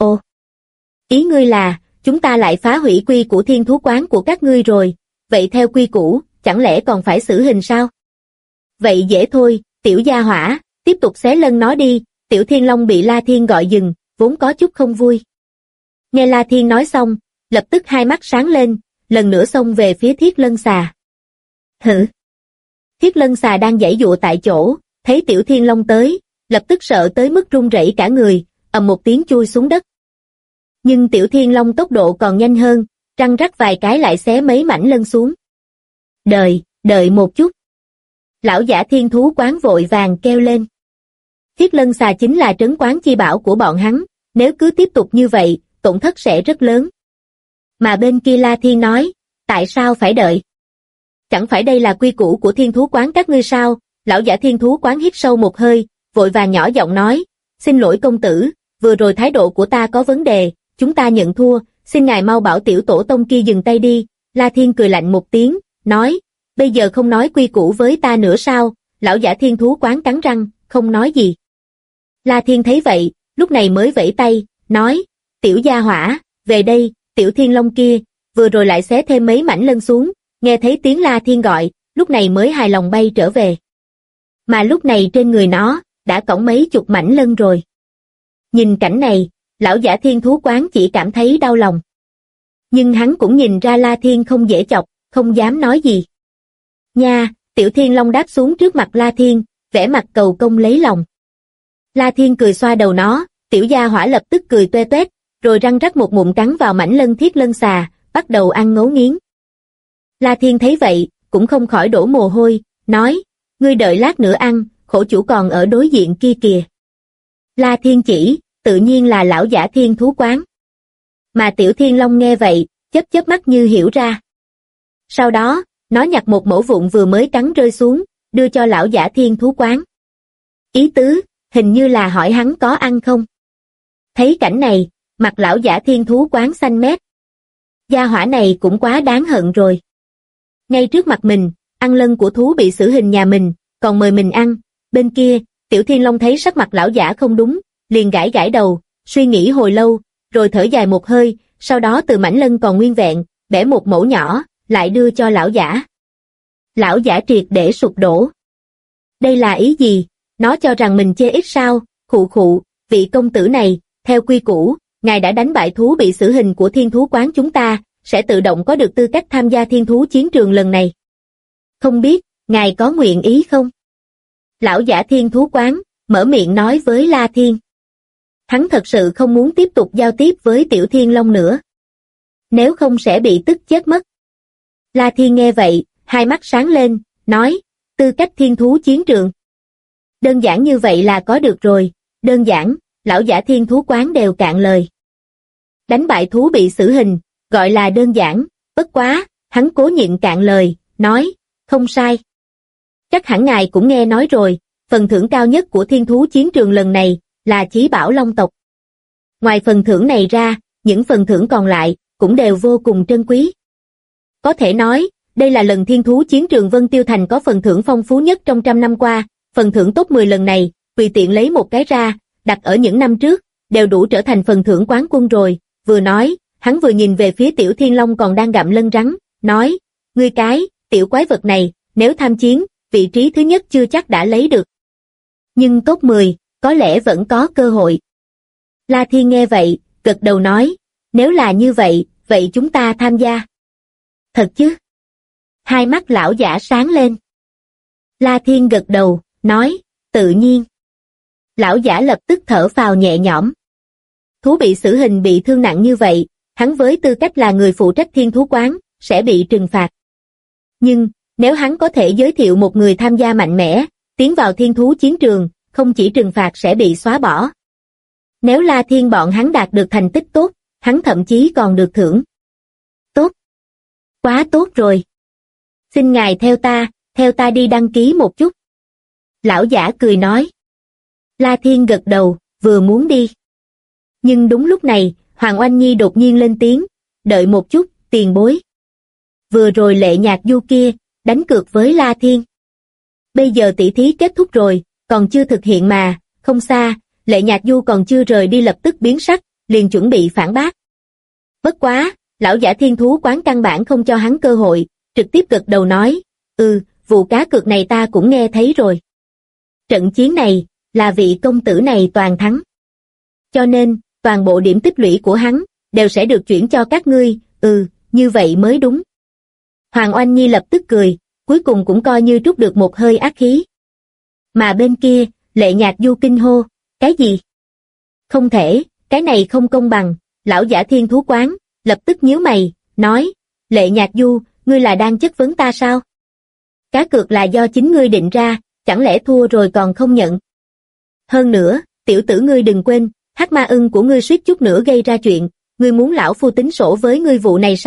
ý ngươi là, chúng ta lại phá hủy quy của Thiên Thú Quán của các ngươi rồi, vậy theo quy củ, chẳng lẽ còn phải xử hình sao? Vậy dễ thôi, tiểu gia hỏa, tiếp tục xé lân nó đi. Tiểu Thiên Long bị La Thiên gọi dừng, vốn có chút không vui. Nghe La Thiên nói xong, lập tức hai mắt sáng lên, lần nữa xông về phía Thiết Lân Xà. Hử? Thiết Lân Xà đang giãy giụa tại chỗ, thấy Tiểu Thiên Long tới, lập tức sợ tới mức run rẩy cả người, ầm một tiếng chui xuống đất. Nhưng Tiểu Thiên Long tốc độ còn nhanh hơn, răng rắc vài cái lại xé mấy mảnh lân xuống. Đợi một chút. Lão giả Thiên Thú Quán vội vàng kêu lên. Thiết Lân Xà chính là trấn quán chi bảo của bọn hắn, nếu cứ tiếp tục như vậy, tổn thất sẽ rất lớn. Mà bên kia La Thiên nói, tại sao phải đợi? Chẳng phải đây là quy củ của thiên thú quán các ngươi sao? Lão giả thiên thú quán hít sâu một hơi, vội vàng nhỏ giọng nói, xin lỗi công tử, vừa rồi thái độ của ta có vấn đề, chúng ta nhận thua, xin ngài mau bảo tiểu tổ tông kia dừng tay đi. La Thiên cười lạnh một tiếng, nói, bây giờ không nói quy củ với ta nữa sao? Lão giả thiên thú quán cắn răng, không nói gì. La Thiên thấy vậy, lúc này mới vẫy tay, nói, tiểu gia hỏa, về đây, tiểu thiên long kia, vừa rồi lại xé thêm mấy mảnh lân xuống, nghe thấy tiếng La Thiên gọi, lúc này mới hài lòng bay trở về. Mà lúc này trên người nó, đã cõng mấy chục mảnh lân rồi. Nhìn cảnh này, lão giả thiên thú quán chỉ cảm thấy đau lòng. Nhưng hắn cũng nhìn ra La Thiên không dễ chọc, không dám nói gì. Nha, tiểu thiên long đáp xuống trước mặt La Thiên, vẻ mặt cầu công lấy lòng. La Thiên cười xoa đầu nó, tiểu gia hỏa lập tức cười toe toét, rồi răng rắc một ngụm cắn vào mảnh lân thiết lân xà, bắt đầu ăn ngấu nghiến. La Thiên thấy vậy, cũng không khỏi đổ mồ hôi, nói, ngươi đợi lát nữa ăn, khổ chủ còn ở đối diện kia kìa. La Thiên chỉ, tự nhiên là lão giả thiên thú quán. Mà tiểu thiên long nghe vậy, chớp chớp mắt như hiểu ra. Sau đó, nó nhặt một mẩu vụn vừa mới cắn rơi xuống, đưa cho lão giả thiên thú quán. Ý tứ, hình như là hỏi hắn có ăn không. Thấy cảnh này, mặt lão giả thiên thú quán xanh mét. Gia hỏa này cũng quá đáng hận rồi. Ngay trước mặt mình, ăn lân của thú bị xử hình nhà mình, còn mời mình ăn. Bên kia, tiểu thiên long thấy sắc mặt lão giả không đúng, liền gãi gãi đầu, suy nghĩ hồi lâu, rồi thở dài một hơi, sau đó từ mảnh lân còn nguyên vẹn, bẻ một mẩu nhỏ, lại đưa cho lão giả. Lão giả triệt để sụp đổ. Đây là ý gì? Nó cho rằng mình chê ít sao? Khụ khụ, vị công tử này, theo quy củ, ngài đã đánh bại thú bị xử hình của thiên thú quán chúng ta, sẽ tự động có được tư cách tham gia thiên thú chiến trường lần này. Không biết, ngài có nguyện ý không? Lão giả thiên thú quán, mở miệng nói với La Thiên. Hắn thật sự không muốn tiếp tục giao tiếp với tiểu thiên long nữa. Nếu không sẽ bị tức chết mất. La Thiên nghe vậy, hai mắt sáng lên, nói, tư cách thiên thú chiến trường. Đơn giản như vậy là có được rồi, đơn giản, lão giả thiên thú quán đều cạn lời. Đánh bại thú bị xử hình, gọi là đơn giản, bất quá, hắn cố nhịn cạn lời, nói, không sai. Chắc hẳn ngài cũng nghe nói rồi, phần thưởng cao nhất của thiên thú chiến trường lần này, là chí bảo long tộc. Ngoài phần thưởng này ra, những phần thưởng còn lại, cũng đều vô cùng trân quý. Có thể nói, đây là lần thiên thú chiến trường Vân Tiêu Thành có phần thưởng phong phú nhất trong 100 năm qua, phần thưởng top 10 lần này, tùy tiện lấy một cái ra, đặt ở những năm trước, đều đủ trở thành phần thưởng quán quân rồi, vừa nói, hắn vừa nhìn về phía tiểu thiên long còn đang gặm lân rắn, nói, ngươi cái, tiểu quái vật này, nếu tham chiến, vị trí thứ nhất chưa chắc đã lấy được. Nhưng top 10, có lẽ vẫn có cơ hội. La Thiên nghe vậy, gật đầu nói, nếu là như vậy, vậy chúng ta tham gia. Thật chứ? Hai mắt lão giả sáng lên. La Thiên gật đầu, nói, tự nhiên. Lão giả lập tức thở phào nhẹ nhõm. Thú bị xử hình bị thương nặng như vậy, hắn với tư cách là người phụ trách thiên thú quán, sẽ bị trừng phạt. Nhưng, nếu hắn có thể giới thiệu một người tham gia mạnh mẽ, tiến vào thiên thú chiến trường, không chỉ trừng phạt sẽ bị xóa bỏ. Nếu La Thiên bọn hắn đạt được thành tích tốt, hắn thậm chí còn được thưởng. Tốt. Quá tốt rồi. Xin ngài theo ta đi đăng ký một chút. Lão giả cười nói. La Thiên gật đầu, vừa muốn đi. Nhưng đúng lúc này, Hoàng Oanh Nhi đột nhiên lên tiếng, đợi một chút, tiền bối. Vừa rồi Lệ Nhạc Du kia, đánh cược với La Thiên. Bây giờ tỷ thí kết thúc rồi, còn chưa thực hiện mà, không xa, Lệ Nhạc Du còn chưa rời đi lập tức biến sắc, liền chuẩn bị phản bác. Bất quá, lão giả thiên thú quán căn bản không cho hắn cơ hội, trực tiếp gật đầu nói, vụ cá cược này ta cũng nghe thấy rồi. Trận chiến này, là vị công tử này toàn thắng. Cho nên, toàn bộ điểm tích lũy của hắn, đều sẽ được chuyển cho các ngươi, như vậy mới đúng. Hoàng Oanh Nhi lập tức cười, cuối cùng cũng coi như trút được một hơi ác khí. Mà bên kia, Lệ Nhạc Du kinh hô, cái gì? Không thể, cái này không công bằng, lão giả thiên thú quán, lập tức nhíu mày, nói, Lệ Nhạc Du, ngươi là đang chất vấn ta sao? Cá cược là do chính ngươi định ra, chẳng lẽ thua rồi còn không nhận? Hơn nữa, tiểu tử ngươi đừng quên, hắc ma ưng của ngươi suýt chút nữa gây ra chuyện, ngươi muốn lão phu tính sổ với ngươi vụ này sao?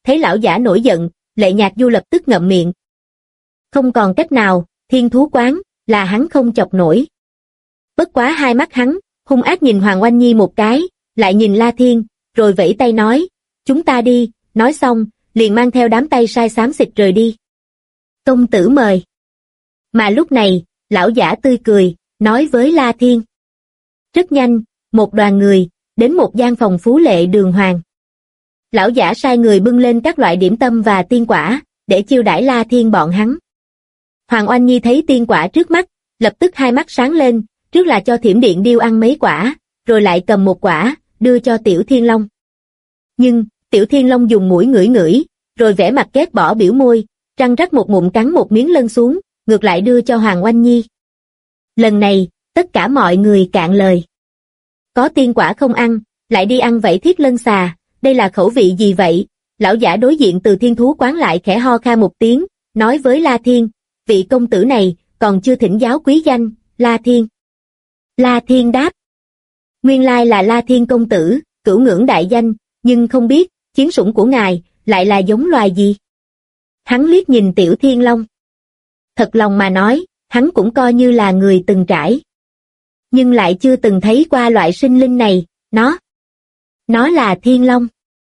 thấy lão giả nổi giận, Lệ Nhạc Du lập tức ngậm miệng. Không còn cách nào, thiên thú quán, là hắn không chọc nổi. Bất quá hai mắt hắn, hung ác nhìn Hoàng Oanh Nhi một cái, lại nhìn La Thiên, rồi vẫy tay nói, chúng ta đi, nói xong, liền mang theo đám tay sai xám xịt rời đi. Công tử mời. Mà lúc này, lão giả tươi cười, nói với La Thiên. Rất nhanh, một đoàn người, đến một gian phòng phú lệ đường hoàng. Lão giả sai người bưng lên các loại điểm tâm và tiên quả, để chiêu đãi La Thiên bọn hắn. Hoàng Oanh Nhi thấy tiên quả trước mắt, lập tức hai mắt sáng lên, trước là cho Thiểm Điện Điêu ăn mấy quả, rồi lại cầm một quả, đưa cho Tiểu Thiên Long. Nhưng, Tiểu Thiên Long dùng mũi ngửi ngửi, rồi vẻ mặt ghét bỏ biểu môi, răng rắc một ngụm cắn một miếng lân xuống, ngược lại đưa cho Hoàng Oanh Nhi. Lần này, tất cả mọi người cạn lời. Có tiên quả không ăn, lại đi ăn vảy thiết lân xà, đây là khẩu vị gì vậy? Lão giả đối diện từ thiên thú quán lại khẽ ho kha một tiếng, nói với La Thiên, vị công tử này, còn chưa thỉnh giáo quý danh, La Thiên. La Thiên đáp. Nguyên lai là La Thiên công tử, cửu ngưỡng đại danh, nhưng không biết, chiến sủng của ngài, lại là giống loài gì? Hắn liếc nhìn Tiểu Thiên Long. Thật lòng mà nói, hắn cũng coi như là người từng trải. Nhưng lại chưa từng thấy qua loại sinh linh này, nó là Thiên Long.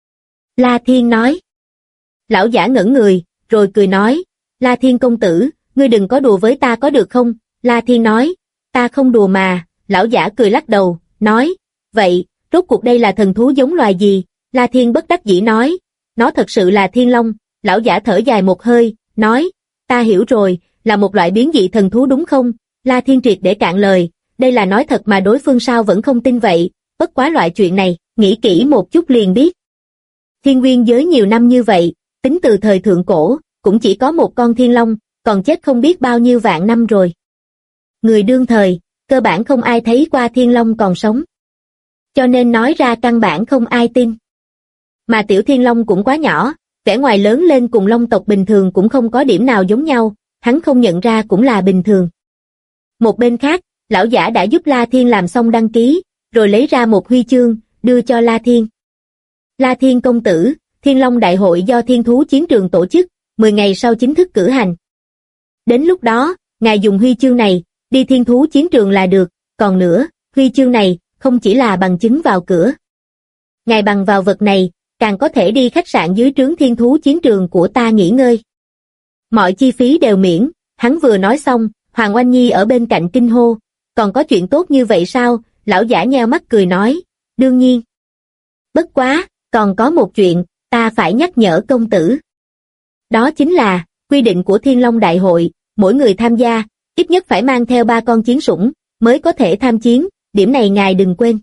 La Thiên nói. Lão giả ngẩn người, rồi cười nói, La Thiên công tử, ngươi đừng có đùa với ta có được không? La Thiên nói, ta không đùa mà. Lão giả cười lắc đầu, nói, vậy, rốt cuộc đây là thần thú giống loài gì? La Thiên bất đắc dĩ nói, nó thật sự là Thiên Long. Lão giả thở dài một hơi, nói, ta hiểu rồi, là một loại biến dị thần thú đúng không? La Thiên triệt để cạn lời, đây là nói thật mà đối phương sao vẫn không tin vậy, bất quá loại chuyện này, nghĩ kỹ một chút liền biết. Thiên nguyên giới nhiều năm như vậy, tính từ thời thượng cổ, cũng chỉ có một con Thiên Long, còn chết không biết bao nhiêu vạn năm rồi. Người đương thời, cơ bản không ai thấy qua Thiên Long còn sống. Cho nên nói ra căn bản không ai tin. Mà Tiểu Thiên Long cũng quá nhỏ, vẻ ngoài lớn lên cùng Long tộc bình thường cũng không có điểm nào giống nhau, hắn không nhận ra cũng là bình thường. Một bên khác, lão giả đã giúp La Thiên làm xong đăng ký, rồi lấy ra một huy chương, đưa cho La Thiên. La Thiên công tử, Thiên Long Đại hội do Thiên Thú Chiến Trường tổ chức, 10 ngày sau chính thức cử hành. Đến lúc đó, ngài dùng huy chương này, đi Thiên Thú Chiến Trường là được, còn nữa, huy chương này, không chỉ là bằng chứng vào cửa. Ngài bằng vào vật này, càng có thể đi khách sạn dưới trướng Thiên Thú Chiến Trường của ta nghỉ ngơi. Mọi chi phí đều miễn, hắn vừa nói xong, Hoàng Oanh Nhi ở bên cạnh kinh hô, còn có chuyện tốt như vậy sao? Lão giả nheo mắt cười nói, đương nhiên. Bất quá, còn có một chuyện, ta phải nhắc nhở công tử. Đó chính là, quy định của Thiên Long Đại hội, mỗi người tham gia, ít nhất phải mang theo 3 con chiến sủng, mới có thể tham chiến, điểm này ngài đừng quên.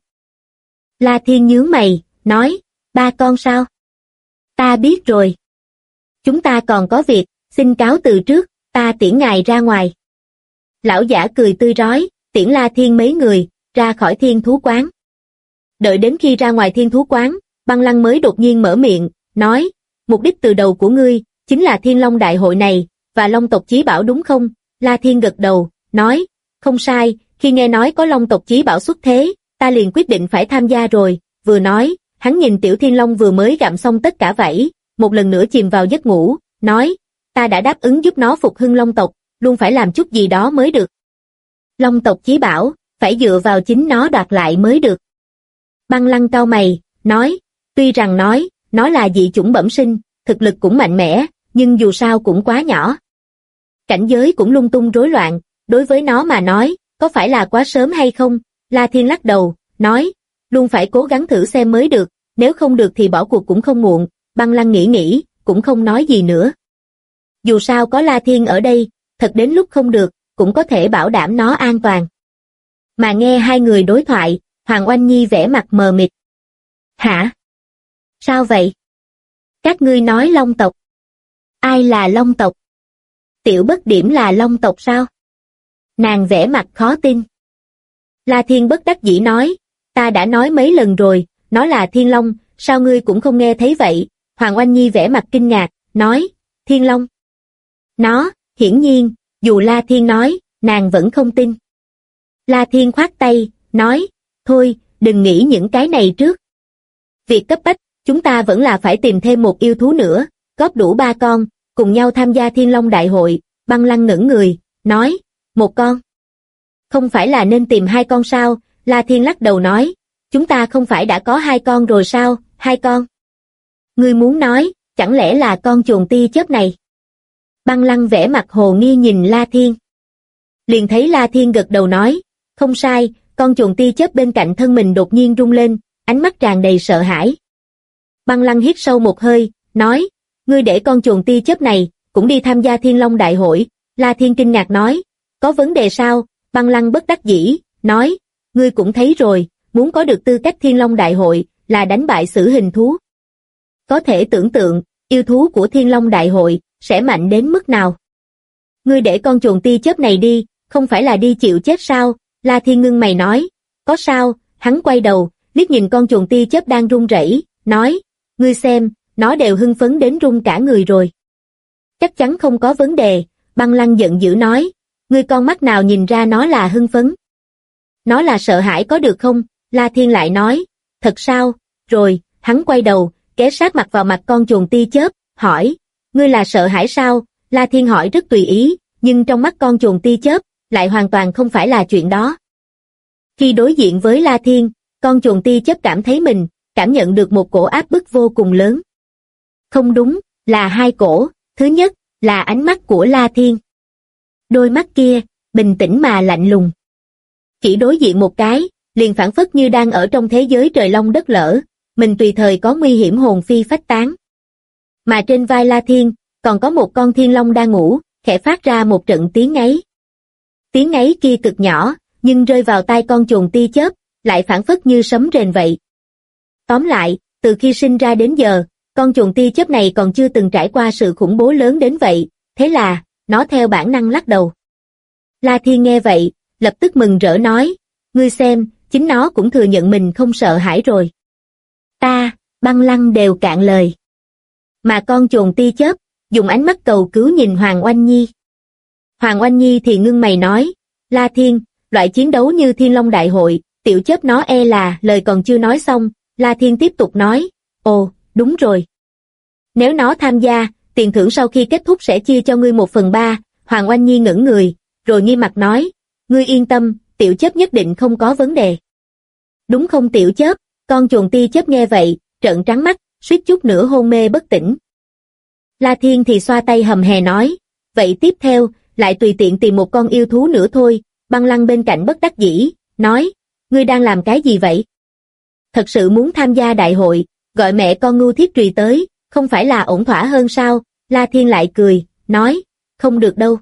La Thiên nhướng mày, nói, 3 con sao? Ta biết rồi. Chúng ta còn có việc, xin cáo từ trước, ta tiễn ngài ra ngoài. Lão giả cười tươi rói, tiễn La Thiên mấy người, ra khỏi Thiên Thú Quán. Đợi đến khi ra ngoài Thiên Thú Quán, Băng Lăng mới đột nhiên mở miệng, nói, mục đích từ đầu của ngươi, chính là Thiên Long Đại hội này, và Long tộc chí bảo đúng không? La Thiên gật đầu, nói, không sai, khi nghe nói có Long tộc chí bảo xuất thế, ta liền quyết định phải tham gia rồi, vừa nói, hắn nhìn Tiểu Thiên Long vừa mới gặm xong tất cả vảy, một lần nữa chìm vào giấc ngủ, nói, ta đã đáp ứng giúp nó phục hưng Long tộc, luôn phải làm chút gì đó mới được. Long tộc chí bảo, phải dựa vào chính nó đoạt lại mới được. Băng Lăng cau mày, nói, tuy rằng nói, nó là dị chủng bẩm sinh, thực lực cũng mạnh mẽ, nhưng dù sao cũng quá nhỏ. Cảnh giới cũng lung tung rối loạn, đối với nó mà nói, có phải là quá sớm hay không? La Thiên lắc đầu, nói, luôn phải cố gắng thử xem mới được, nếu không được thì bỏ cuộc cũng không muộn. Băng Lăng nghĩ, cũng không nói gì nữa. Dù sao có La Thiên ở đây, thật đến lúc không được, cũng có thể bảo đảm nó an toàn. Mà nghe hai người đối thoại, Hoàng Oanh Nhi vẻ mặt mờ mịt. Hả? Sao vậy? Các ngươi nói Long tộc. Ai là Long tộc? Tiểu Bất Điểm là Long tộc sao? Nàng vẻ mặt khó tin. La Thiên bất đắc dĩ nói, ta đã nói mấy lần rồi, nó là Thiên Long, sao ngươi cũng không nghe thấy vậy? Hoàng Oanh Nhi vẻ mặt kinh ngạc, nói, Thiên Long. Nó, hiển nhiên, dù La Thiên nói, nàng vẫn không tin. La Thiên khoát tay, nói, thôi, đừng nghĩ những cái này trước. Việc cấp bách, chúng ta vẫn là phải tìm thêm một yêu thú nữa, góp đủ 3 con, cùng nhau tham gia Thiên Long Đại hội. Băng Lăng ngẩng người, nói, 1 con. Không phải là nên tìm 2 con sao? La Thiên lắc đầu nói, chúng ta không phải đã có 2 con rồi sao? 2 con. Ngươi muốn nói, chẳng lẽ là con chuồn tia chớp này? Băng Lăng vẻ mặt hồ nghi nhìn La Thiên. Liền thấy La Thiên gật đầu nói, không sai, con chuồn tia chớp bên cạnh thân mình đột nhiên rung lên, ánh mắt tràn đầy sợ hãi. Băng Lăng hít sâu một hơi, nói, ngươi để con chuồn tia chớp này cũng đi tham gia Thiên Long Đại hội. La Thiên kinh ngạc nói, có vấn đề sao? Băng Lăng bất đắc dĩ, nói, ngươi cũng thấy rồi, muốn có được tư cách Thiên Long Đại hội là đánh bại Sử Hình thú. Có thể tưởng tượng, yêu thú của Thiên Long Đại hội sẽ mạnh đến mức nào. Ngươi để con chuồn tia chớp này đi, không phải là đi chịu chết sao? La Thiên ngưng mày nói, có sao? Hắn quay đầu, liếc nhìn con chuồn tia chớp đang run rẩy, nói, ngươi xem, nó đều hưng phấn đến run cả người rồi. Chắc chắn không có vấn đề. Băng Lăng giận dữ nói, ngươi con mắt nào nhìn ra nó là hưng phấn? Nó là sợ hãi có được không? La Thiên lại nói, thật sao? Rồi, hắn quay đầu, ghé sát mặt vào mặt con chuồn tia chớp, hỏi, ngươi là sợ hãi sao? La Thiên hỏi rất tùy ý, nhưng trong mắt con chuồn tia chớp, lại hoàn toàn không phải là chuyện đó. Khi đối diện với La Thiên, con chuồn tia chớp cảm thấy mình, cảm nhận được một cổ áp bức vô cùng lớn. Không đúng, là 2 cổ, thứ nhất, là ánh mắt của La Thiên. Đôi mắt kia, bình tĩnh mà lạnh lùng. Chỉ đối diện một cái, liền phảng phất như đang ở trong thế giới trời long đất lở, mình tùy thời có nguy hiểm hồn phi phách tán. Mà trên vai La Thiên, còn có một con thiên long đang ngủ, khẽ phát ra một trận tiếng ngáy. Tiếng ngáy kia cực nhỏ, nhưng rơi vào tai con chuồn tia chớp, lại phảng phất như sấm rền vậy. Tóm lại, từ khi sinh ra đến giờ, con chuồn tia chớp này còn chưa từng trải qua sự khủng bố lớn đến vậy, thế là, nó theo bản năng lắc đầu. La Thiên nghe vậy, lập tức mừng rỡ nói, ngươi xem, chính nó cũng thừa nhận mình không sợ hãi rồi. Băng Lăng đều cạn lời. Mà con chuồn tia chớp, dùng ánh mắt cầu cứu nhìn Hoàng Oanh Nhi. Hoàng Oanh Nhi thì ngưng mày nói, La Thiên, loại chiến đấu như Thiên Long Đại hội, tiểu chớp nó e là, lời còn chưa nói xong, La Thiên tiếp tục nói, ồ, đúng rồi. Nếu nó tham gia, tiền thưởng sau khi kết thúc sẽ chia cho ngươi 1/3, Hoàng Oanh Nhi ngẩng người, rồi nghiêm mặt nói, ngươi yên tâm, tiểu chớp nhất định không có vấn đề. Đúng không tiểu chớp? Con chuồn tia chớp nghe vậy, trợn trắng mắt, suýt chút nữa hôn mê bất tỉnh. La Thiên thì xoa tay hầm hè nói, vậy tiếp theo, lại tùy tiện tìm một con yêu thú nữa thôi. Băng Lăng bên cạnh bất đắc dĩ, nói, ngươi đang làm cái gì vậy? Thật sự muốn tham gia đại hội, gọi mẹ con Ngưu Thiết Trùy tới, không phải là ổn thỏa hơn sao? La Thiên lại cười, nói, không được đâu.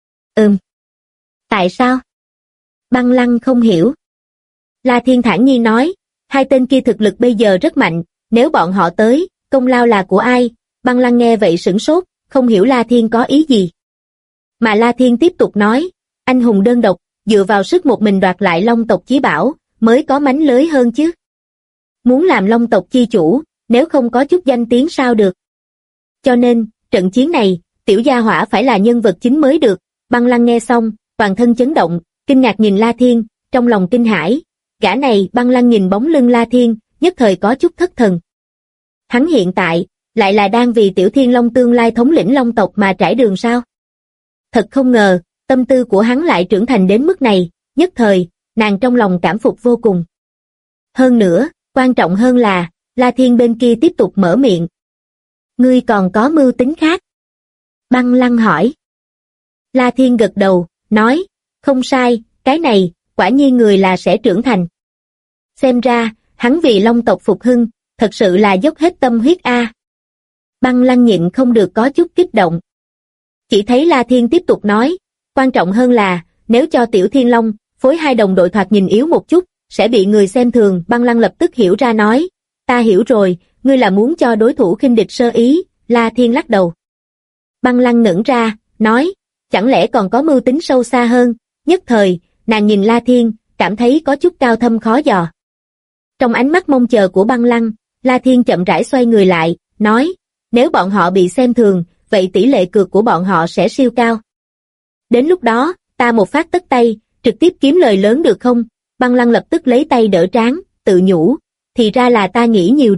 Tại sao? Băng Lăng không hiểu. La Thiên thản nhiên nói, 2 tên kia thực lực bây giờ rất mạnh, nếu bọn họ tới, công lao là của ai? Băng Lăng nghe vậy sửng sốt, không hiểu La Thiên có ý gì. Mà La Thiên tiếp tục nói, anh hùng đơn độc, dựa vào sức một mình đoạt lại Long tộc chí bảo, mới có mánh lới hơn chứ. Muốn làm Long tộc chi chủ, nếu không có chút danh tiếng sao được. Cho nên, trận chiến này, tiểu gia hỏa phải là nhân vật chính mới được. Băng Lăng nghe xong, toàn thân chấn động, kinh ngạc nhìn La Thiên, trong lòng kinh hãi. Gã này, Băng Lăng nhìn bóng lưng La Thiên, nhất thời có chút thất thần. Hắn hiện tại, lại là đang vì Tiểu Thiên Long tương lai thống lĩnh Long tộc mà trải đường sao? Thật không ngờ, tâm tư của hắn lại trưởng thành đến mức này, nhất thời, nàng trong lòng cảm phục vô cùng. Hơn nữa, quan trọng hơn là, La Thiên bên kia tiếp tục mở miệng. Ngươi còn có mưu tính khác? Băng Lăng hỏi. La Thiên gật đầu, nói, không sai, cái này, quả nhiên người là sẽ trưởng thành. Xem ra, hắn vì Long tộc phục hưng, thật sự là dốc hết tâm huyết a. Băng Lăng nhịn không được có chút kích động. Chỉ thấy La Thiên tiếp tục nói, quan trọng hơn là, nếu cho Tiểu Thiên Long, phối 2 đồng đội thoạt nhìn yếu một chút, sẽ bị người xem thường. Băng Lăng lập tức hiểu ra nói, ta hiểu rồi, ngươi là muốn cho đối thủ khinh địch sơ ý. La Thiên lắc đầu. Băng Lăng ngẩn ra, nói, chẳng lẽ còn có mưu tính sâu xa hơn? Nhất thời, nàng nhìn La Thiên, cảm thấy có chút cao thâm khó dò. Trong ánh mắt mong chờ của Băng Lăng, La Thiên chậm rãi xoay người lại, nói, nếu bọn họ bị xem thường, vậy tỷ lệ cược của bọn họ sẽ siêu cao. Đến lúc đó, ta một phát tất tay, trực tiếp kiếm lời lớn được không? Băng Lăng lập tức lấy tay đỡ trán, tự nhủ, thì ra là ta nghĩ nhiều rồi.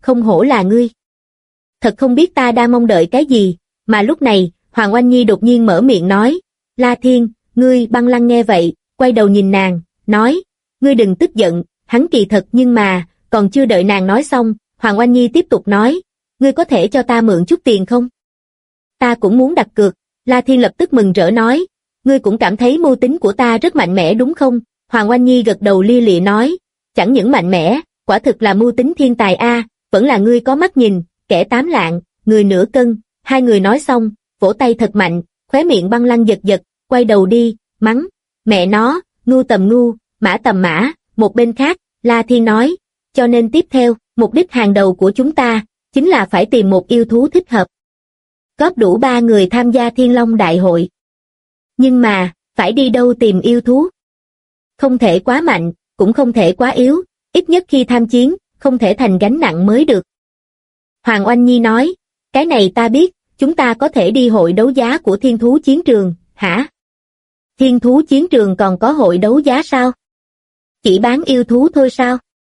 không hổ là ngươi. Thật không biết ta đang mong đợi cái gì, mà lúc này, Hoàng Oanh Nhi đột nhiên mở miệng nói, La Thiên, ngươi. Băng Lăng nghe vậy, quay đầu nhìn nàng, nói, ngươi đừng tức giận, hắn kỳ thật nhưng mà, còn chưa đợi nàng nói xong, Hoàng Oanh Nhi tiếp tục nói, ngươi có thể cho ta mượn chút tiền không? Ta cũng muốn đặt cược. La Thiên lập tức mừng rỡ nói, ngươi cũng cảm thấy mưu tính của ta rất mạnh mẽ đúng không? Hoàng Oanh Nhi gật đầu lia lịa nói, chẳng những mạnh mẽ, quả thực là mưu tính thiên tài a, vẫn là ngươi có mắt nhìn, kẻ 8 lạng, người nửa cân. Hai người nói xong, vỗ tay thật mạnh, khóe miệng Băng Lăng giật giật, quay đầu đi, mắng, mẹ nó, ngu tầm ngu, mã tầm mã. Một bên khác, La Thiên nói, cho nên tiếp theo, mục đích hàng đầu của chúng ta, chính là phải tìm một yêu thú thích hợp. Góp đủ 3 người tham gia Thiên Long Đại hội. Nhưng mà, phải đi đâu tìm yêu thú? Không thể quá mạnh, cũng không thể quá yếu, ít nhất khi tham chiến, không thể thành gánh nặng mới được. Hoàng Oanh Nhi nói, cái này ta biết, chúng ta có thể đi hội đấu giá của Thiên Thú Chiến Trường, hả? Thiên Thú Chiến Trường còn có hội đấu giá sao? Chỉ bán yêu thú thôi sao?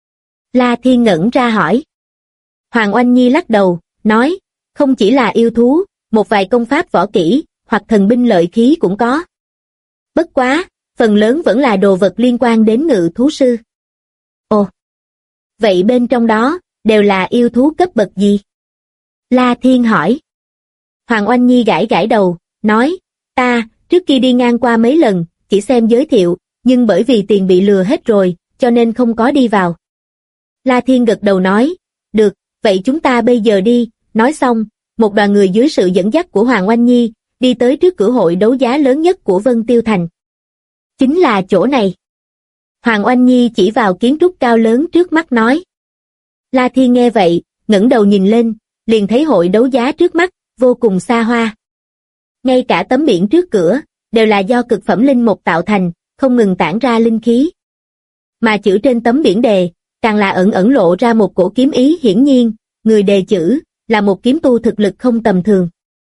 La Thiên ngẩn ra hỏi. Hoàng Oanh Nhi lắc đầu, nói, không chỉ là yêu thú, một vài công pháp võ kỹ, hoặc thần binh lợi khí cũng có. Bất quá, phần lớn vẫn là đồ vật liên quan đến ngự thú sư. Ồ, vậy bên trong đó, đều là yêu thú cấp bậc gì? La Thiên hỏi. Hoàng Oanh Nhi gãi gãi đầu, nói, ta, trước khi đi ngang qua mấy lần, chỉ xem giới thiệu, nhưng bởi vì tiền bị lừa hết rồi, cho nên không có đi vào. La Thiên gật đầu nói, được, vậy chúng ta bây giờ đi. Nói xong, một đoàn người dưới sự dẫn dắt của Hoàng Oanh Nhi, đi tới trước cửa hội đấu giá lớn nhất của Vân Tiêu Thành. Chính là chỗ này. Hoàng Oanh Nhi chỉ vào kiến trúc cao lớn trước mắt nói. La Thiên nghe vậy, ngẩng đầu nhìn lên, liền thấy hội đấu giá trước mắt, vô cùng xa hoa. Ngay cả tấm biển trước cửa, đều là do cực phẩm linh mục tạo thành, không ngừng tản ra linh khí. Mà chữ trên tấm biển đề, càng là ẩn ẩn lộ ra một cổ kiếm ý. Hiển nhiên, người đề chữ, là một kiếm tu thực lực không tầm thường.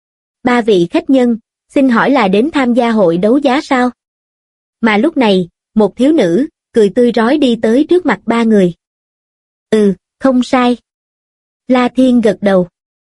3 vị khách nhân, xin hỏi là đến tham gia hội đấu giá sao? Mà lúc này, một thiếu nữ, cười tươi rói đi tới trước mặt 3 người. Ừ, không sai. La Thiên gật đầu.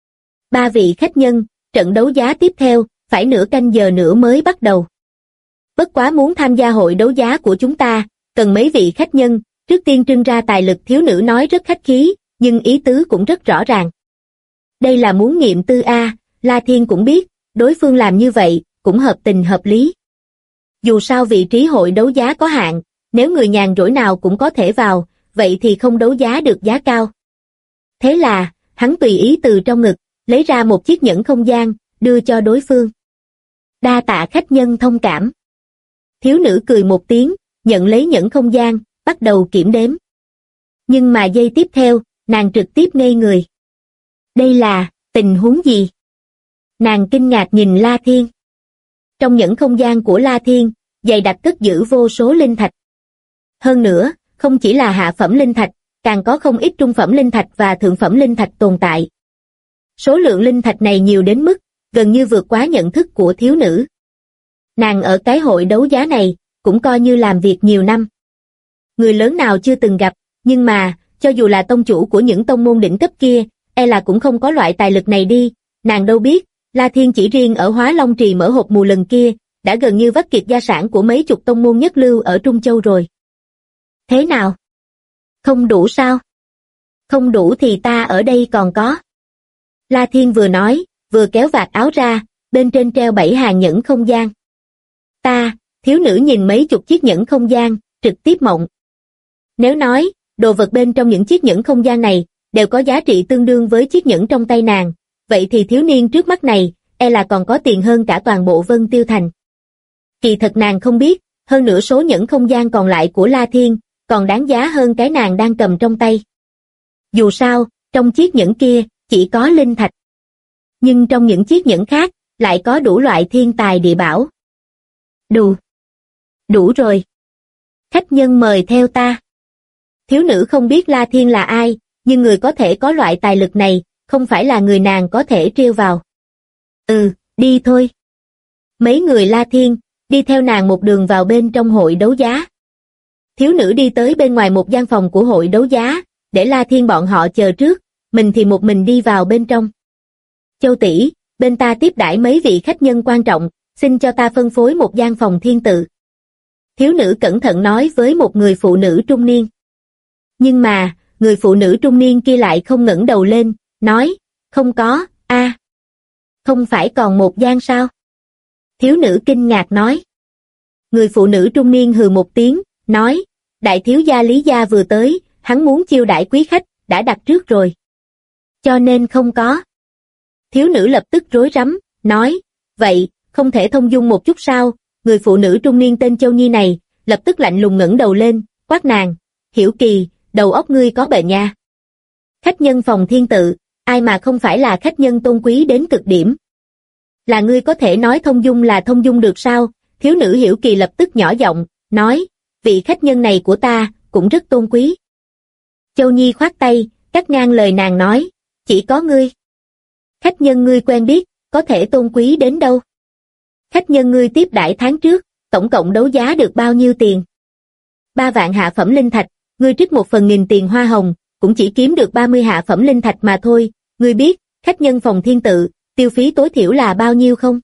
3 vị khách nhân, trận đấu giá tiếp theo, phải nửa canh giờ nữa mới bắt đầu. Bất quá muốn tham gia hội đấu giá của chúng ta, cần mấy vị khách nhân, trước tiên trưng ra tài lực. Thiếu nữ nói rất khách khí, nhưng ý tứ cũng rất rõ ràng. Đây là muốn nghiệm tư a. La Thiên cũng biết, đối phương làm như vậy, cũng hợp tình hợp lý. Dù sao vị trí hội đấu giá có hạn, nếu người nhàn rỗi nào cũng có thể vào, vậy thì không đấu giá được giá cao. Thế là, hắn tùy ý từ trong ngực, lấy ra một chiếc nhẫn không gian, đưa cho đối phương. Đa tạ khách nhân thông cảm. Thiếu nữ cười một tiếng, nhận lấy nhẫn không gian, bắt đầu kiểm đếm. Nhưng mà giây tiếp theo, nàng trực tiếp ngây người. Đây là tình huống gì? Nàng kinh ngạc nhìn La Thiên. Trong nhẫn không gian của La Thiên, dày đặc cất giữ vô số linh thạch. Hơn nữa, không chỉ là hạ phẩm linh thạch, càng có không ít trung phẩm linh thạch và thượng phẩm linh thạch tồn tại. Số lượng linh thạch này nhiều đến mức, gần như vượt quá nhận thức của thiếu nữ. Nàng ở cái hội đấu giá này, cũng coi như làm việc nhiều năm. Người lớn nào chưa từng gặp, nhưng mà, cho dù là tông chủ của những tông môn đỉnh cấp kia, e là cũng không có loại tài lực này đi. Nàng đâu biết, La Thiên chỉ riêng ở Hóa Long Trì mở hộp mù lần kia, đã gần như vắt kiệt gia sản của mấy chục tông môn nhất lưu ở Trung Châu rồi. Thế nào? Không đủ sao? Không đủ thì ta ở đây còn có. La Thiên vừa nói, vừa kéo vạt áo ra, bên trên treo 7 hàng nhẫn không gian. Ta, thiếu nữ nhìn mấy chục chiếc nhẫn không gian, trực tiếp mộng. Nếu nói, đồ vật bên trong những chiếc nhẫn không gian này, đều có giá trị tương đương với chiếc nhẫn trong tay nàng, vậy thì thiếu niên trước mắt này, e là còn có tiền hơn cả toàn bộ Vân Tiêu Thành. Kỳ thật nàng không biết, hơn nữa số nhẫn không gian còn lại của La Thiên, còn đáng giá hơn cái nàng đang cầm trong tay. Dù sao, trong chiếc nhẫn kia, chỉ có linh thạch. Nhưng trong những chiếc nhẫn khác, lại có đủ loại thiên tài địa bảo. Đủ rồi. Khách nhân mời theo ta. Thiếu nữ không biết La Thiên là ai, nhưng người có thể có loại tài lực này, không phải là người nàng có thể trêu vào. Đi thôi. Mấy người La Thiên, đi theo nàng một đường vào bên trong hội đấu giá. Thiếu nữ đi tới bên ngoài một gian phòng của hội đấu giá, để La Thiên bọn họ chờ trước, mình thì một mình đi vào bên trong. Châu tỷ, bên ta tiếp đãi mấy vị khách nhân quan trọng, xin cho ta phân phối một gian phòng thiên tự. Thiếu nữ cẩn thận nói với một người phụ nữ trung niên. Nhưng mà, người phụ nữ trung niên kia lại không ngẩng đầu lên, nói, không có, không phải còn một gian sao? Thiếu nữ kinh ngạc nói. Người phụ nữ trung niên hừ một tiếng, nói, đại thiếu gia Lý gia vừa tới, hắn muốn chiêu đãi quý khách, đã đặt trước rồi. Cho nên không có. Thiếu nữ lập tức rối rắm, nói, vậy, không thể thông dung một chút sao? Người phụ nữ trung niên tên Châu Nhi này, lập tức lạnh lùng ngẩng đầu lên, quát nàng, Hiểu Kỳ, đầu óc ngươi có bệnh nha. Khách nhân phòng thiên tự, ai mà không phải là khách nhân tôn quý đến cực điểm. Là ngươi có thể nói thông dung là thông dung được sao? Thiếu nữ Hiểu Kỳ lập tức nhỏ giọng, nói, vị khách nhân này của ta, cũng rất tôn quý. Châu Nhi khoát tay, cắt ngang lời nàng nói, chỉ có ngươi. Khách nhân ngươi quen biết, có thể tôn quý đến đâu? Khách nhân ngươi tiếp đãi tháng trước, tổng cộng đấu giá được bao nhiêu tiền? 3 vạn hạ phẩm linh thạch, ngươi trích 1/1000 tiền hoa hồng, cũng chỉ kiếm được 30 hạ phẩm linh thạch mà thôi. Ngươi biết, khách nhân phòng thiên tự, tiêu phí tối thiểu là bao nhiêu không?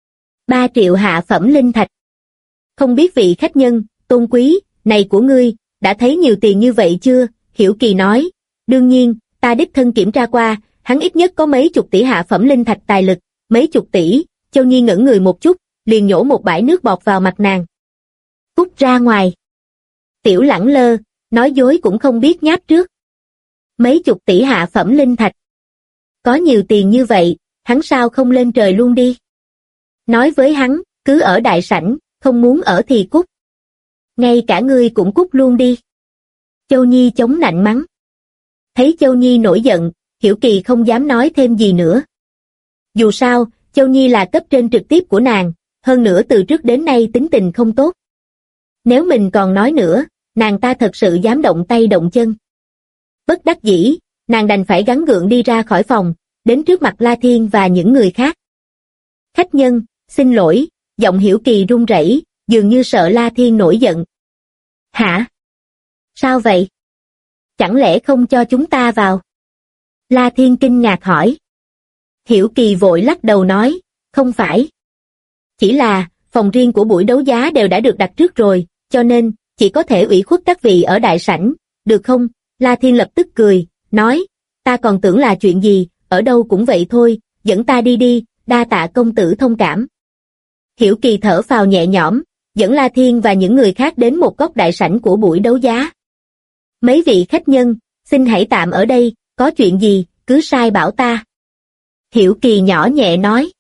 3 triệu hạ phẩm linh thạch. Không biết vị khách nhân, tôn quý, này của ngươi, đã thấy nhiều tiền như vậy chưa? Hiểu Kỳ nói, đương nhiên, ta đích thân kiểm tra qua, hắn ít nhất có mấy chục tỷ hạ phẩm linh thạch tài lực, mấy chục tỷ. Châu Nhi ngẩn người một chút, liền nhổ một bãi nước bọt vào mặt nàng. Cút ra ngoài. Tiểu lẳng lơ, nói dối cũng không biết nháp trước. Mấy chục tỷ hạ phẩm linh thạch. Có nhiều tiền như vậy, hắn sao không lên trời luôn đi? Nói với hắn, cứ ở đại sảnh, không muốn ở thì cút. Ngay cả ngươi cũng cút luôn đi. Châu Nhi chống nạnh mắng. Thấy Châu Nhi nổi giận, Hiểu Kỳ không dám nói thêm gì nữa. Dù sao, Châu Nhi là cấp trên trực tiếp của nàng, hơn nữa từ trước đến nay tính tình không tốt. Nếu mình còn nói nữa, nàng ta thật sự dám động tay động chân. Bất đắc dĩ, nàng đành phải gắng gượng đi ra khỏi phòng, đến trước mặt La Thiên và những người khác. Khách nhân, xin lỗi, giọng Hiểu Kỳ run rẩy, dường như sợ La Thiên nổi giận. Hả? Sao vậy? Chẳng lẽ không cho chúng ta vào? La Thiên kinh ngạc hỏi. Hiểu Kỳ vội lắc đầu nói, không phải. Chỉ là, phòng riêng của buổi đấu giá đều đã được đặt trước rồi, cho nên, chỉ có thể ủy khuất các vị ở đại sảnh, được không? La Thiên lập tức cười, nói, ta còn tưởng là chuyện gì, ở đâu cũng vậy thôi, dẫn ta đi đi, đa tạ công tử thông cảm. Hiểu Kỳ thở phào nhẹ nhõm, dẫn La Thiên và những người khác đến một góc đại sảnh của buổi đấu giá. Mấy vị khách nhân, xin hãy tạm ở đây, có chuyện gì, cứ sai bảo ta. Hiểu Kỳ nhỏ nhẹ nói.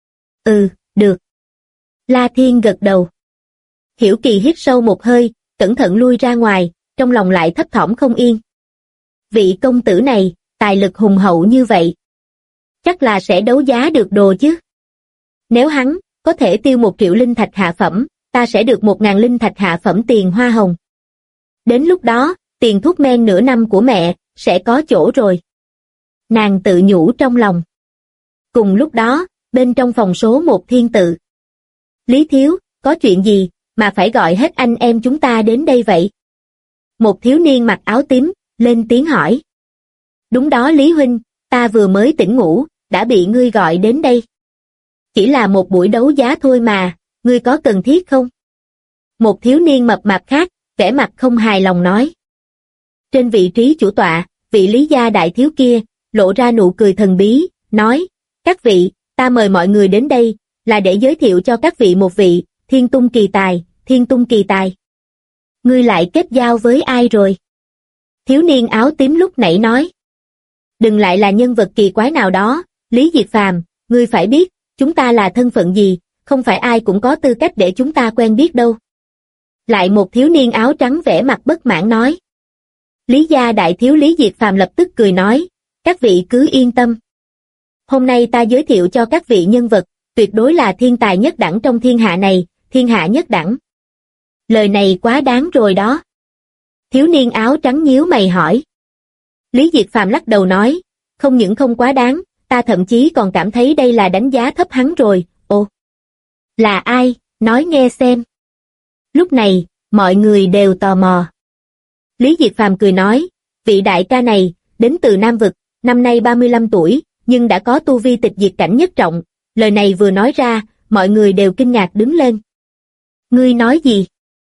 Được. La Thiên gật đầu. Hiểu Kỳ hít sâu một hơi, cẩn thận lui ra ngoài, trong lòng lại thấp thỏm không yên. Vị công tử này, tài lực hùng hậu như vậy. Chắc là sẽ đấu giá được đồ chứ. Nếu hắn, có thể tiêu 1 triệu linh thạch hạ phẩm, ta sẽ được 1000 linh thạch hạ phẩm tiền hoa hồng. Đến lúc đó, tiền thuốc men nửa năm của mẹ, sẽ có chỗ rồi. Nàng tự nhủ trong lòng. Cùng lúc đó, bên trong phòng số 1 thiên tự. Lý thiếu, có chuyện gì, mà phải gọi hết anh em chúng ta đến đây vậy? Một thiếu niên mặc áo tím, lên tiếng hỏi. Đúng đó Lý huynh, ta vừa mới tỉnh ngủ, đã bị ngươi gọi đến đây. Chỉ là một buổi đấu giá thôi mà, ngươi có cần thiết không? Một thiếu niên mập mạp khác, vẻ mặt không hài lòng nói. Trên vị trí chủ tọa, vị Lý gia đại thiếu kia, lộ ra nụ cười thần bí, nói, các vị, ta mời mọi người đến đây, là để giới thiệu cho các vị một vị, thiên tung kỳ tài. Ngươi lại kết giao với ai rồi? Thiếu niên áo tím lúc nãy nói. Đừng lại là nhân vật kỳ quái nào đó, Lý Diệt Phàm, ngươi phải biết, chúng ta là thân phận gì, không phải ai cũng có tư cách để chúng ta quen biết đâu. Lại một thiếu niên áo trắng vẻ mặt bất mãn nói. Lý gia đại thiếu Lý Diệt Phàm lập tức cười nói, các vị cứ yên tâm. Hôm nay ta giới thiệu cho các vị nhân vật, tuyệt đối là thiên tài nhất đẳng trong thiên hạ này, thiên hạ nhất đẳng. Lời này quá đáng rồi đó. Thiếu niên áo trắng nhíu mày hỏi. Lý Diệt Phàm lắc đầu nói, không những không quá đáng, ta thậm chí còn cảm thấy đây là đánh giá thấp hắn rồi. Ồ, là ai, nói nghe xem. Lúc này, mọi người đều tò mò. Lý Diệt Phàm cười nói, vị đại ca này, đến từ Nam Vực, năm nay 35 tuổi, nhưng đã có tu vi tịch diệt cảnh nhất trọng. Lời này vừa nói ra, mọi người đều kinh ngạc đứng lên. Ngươi nói gì?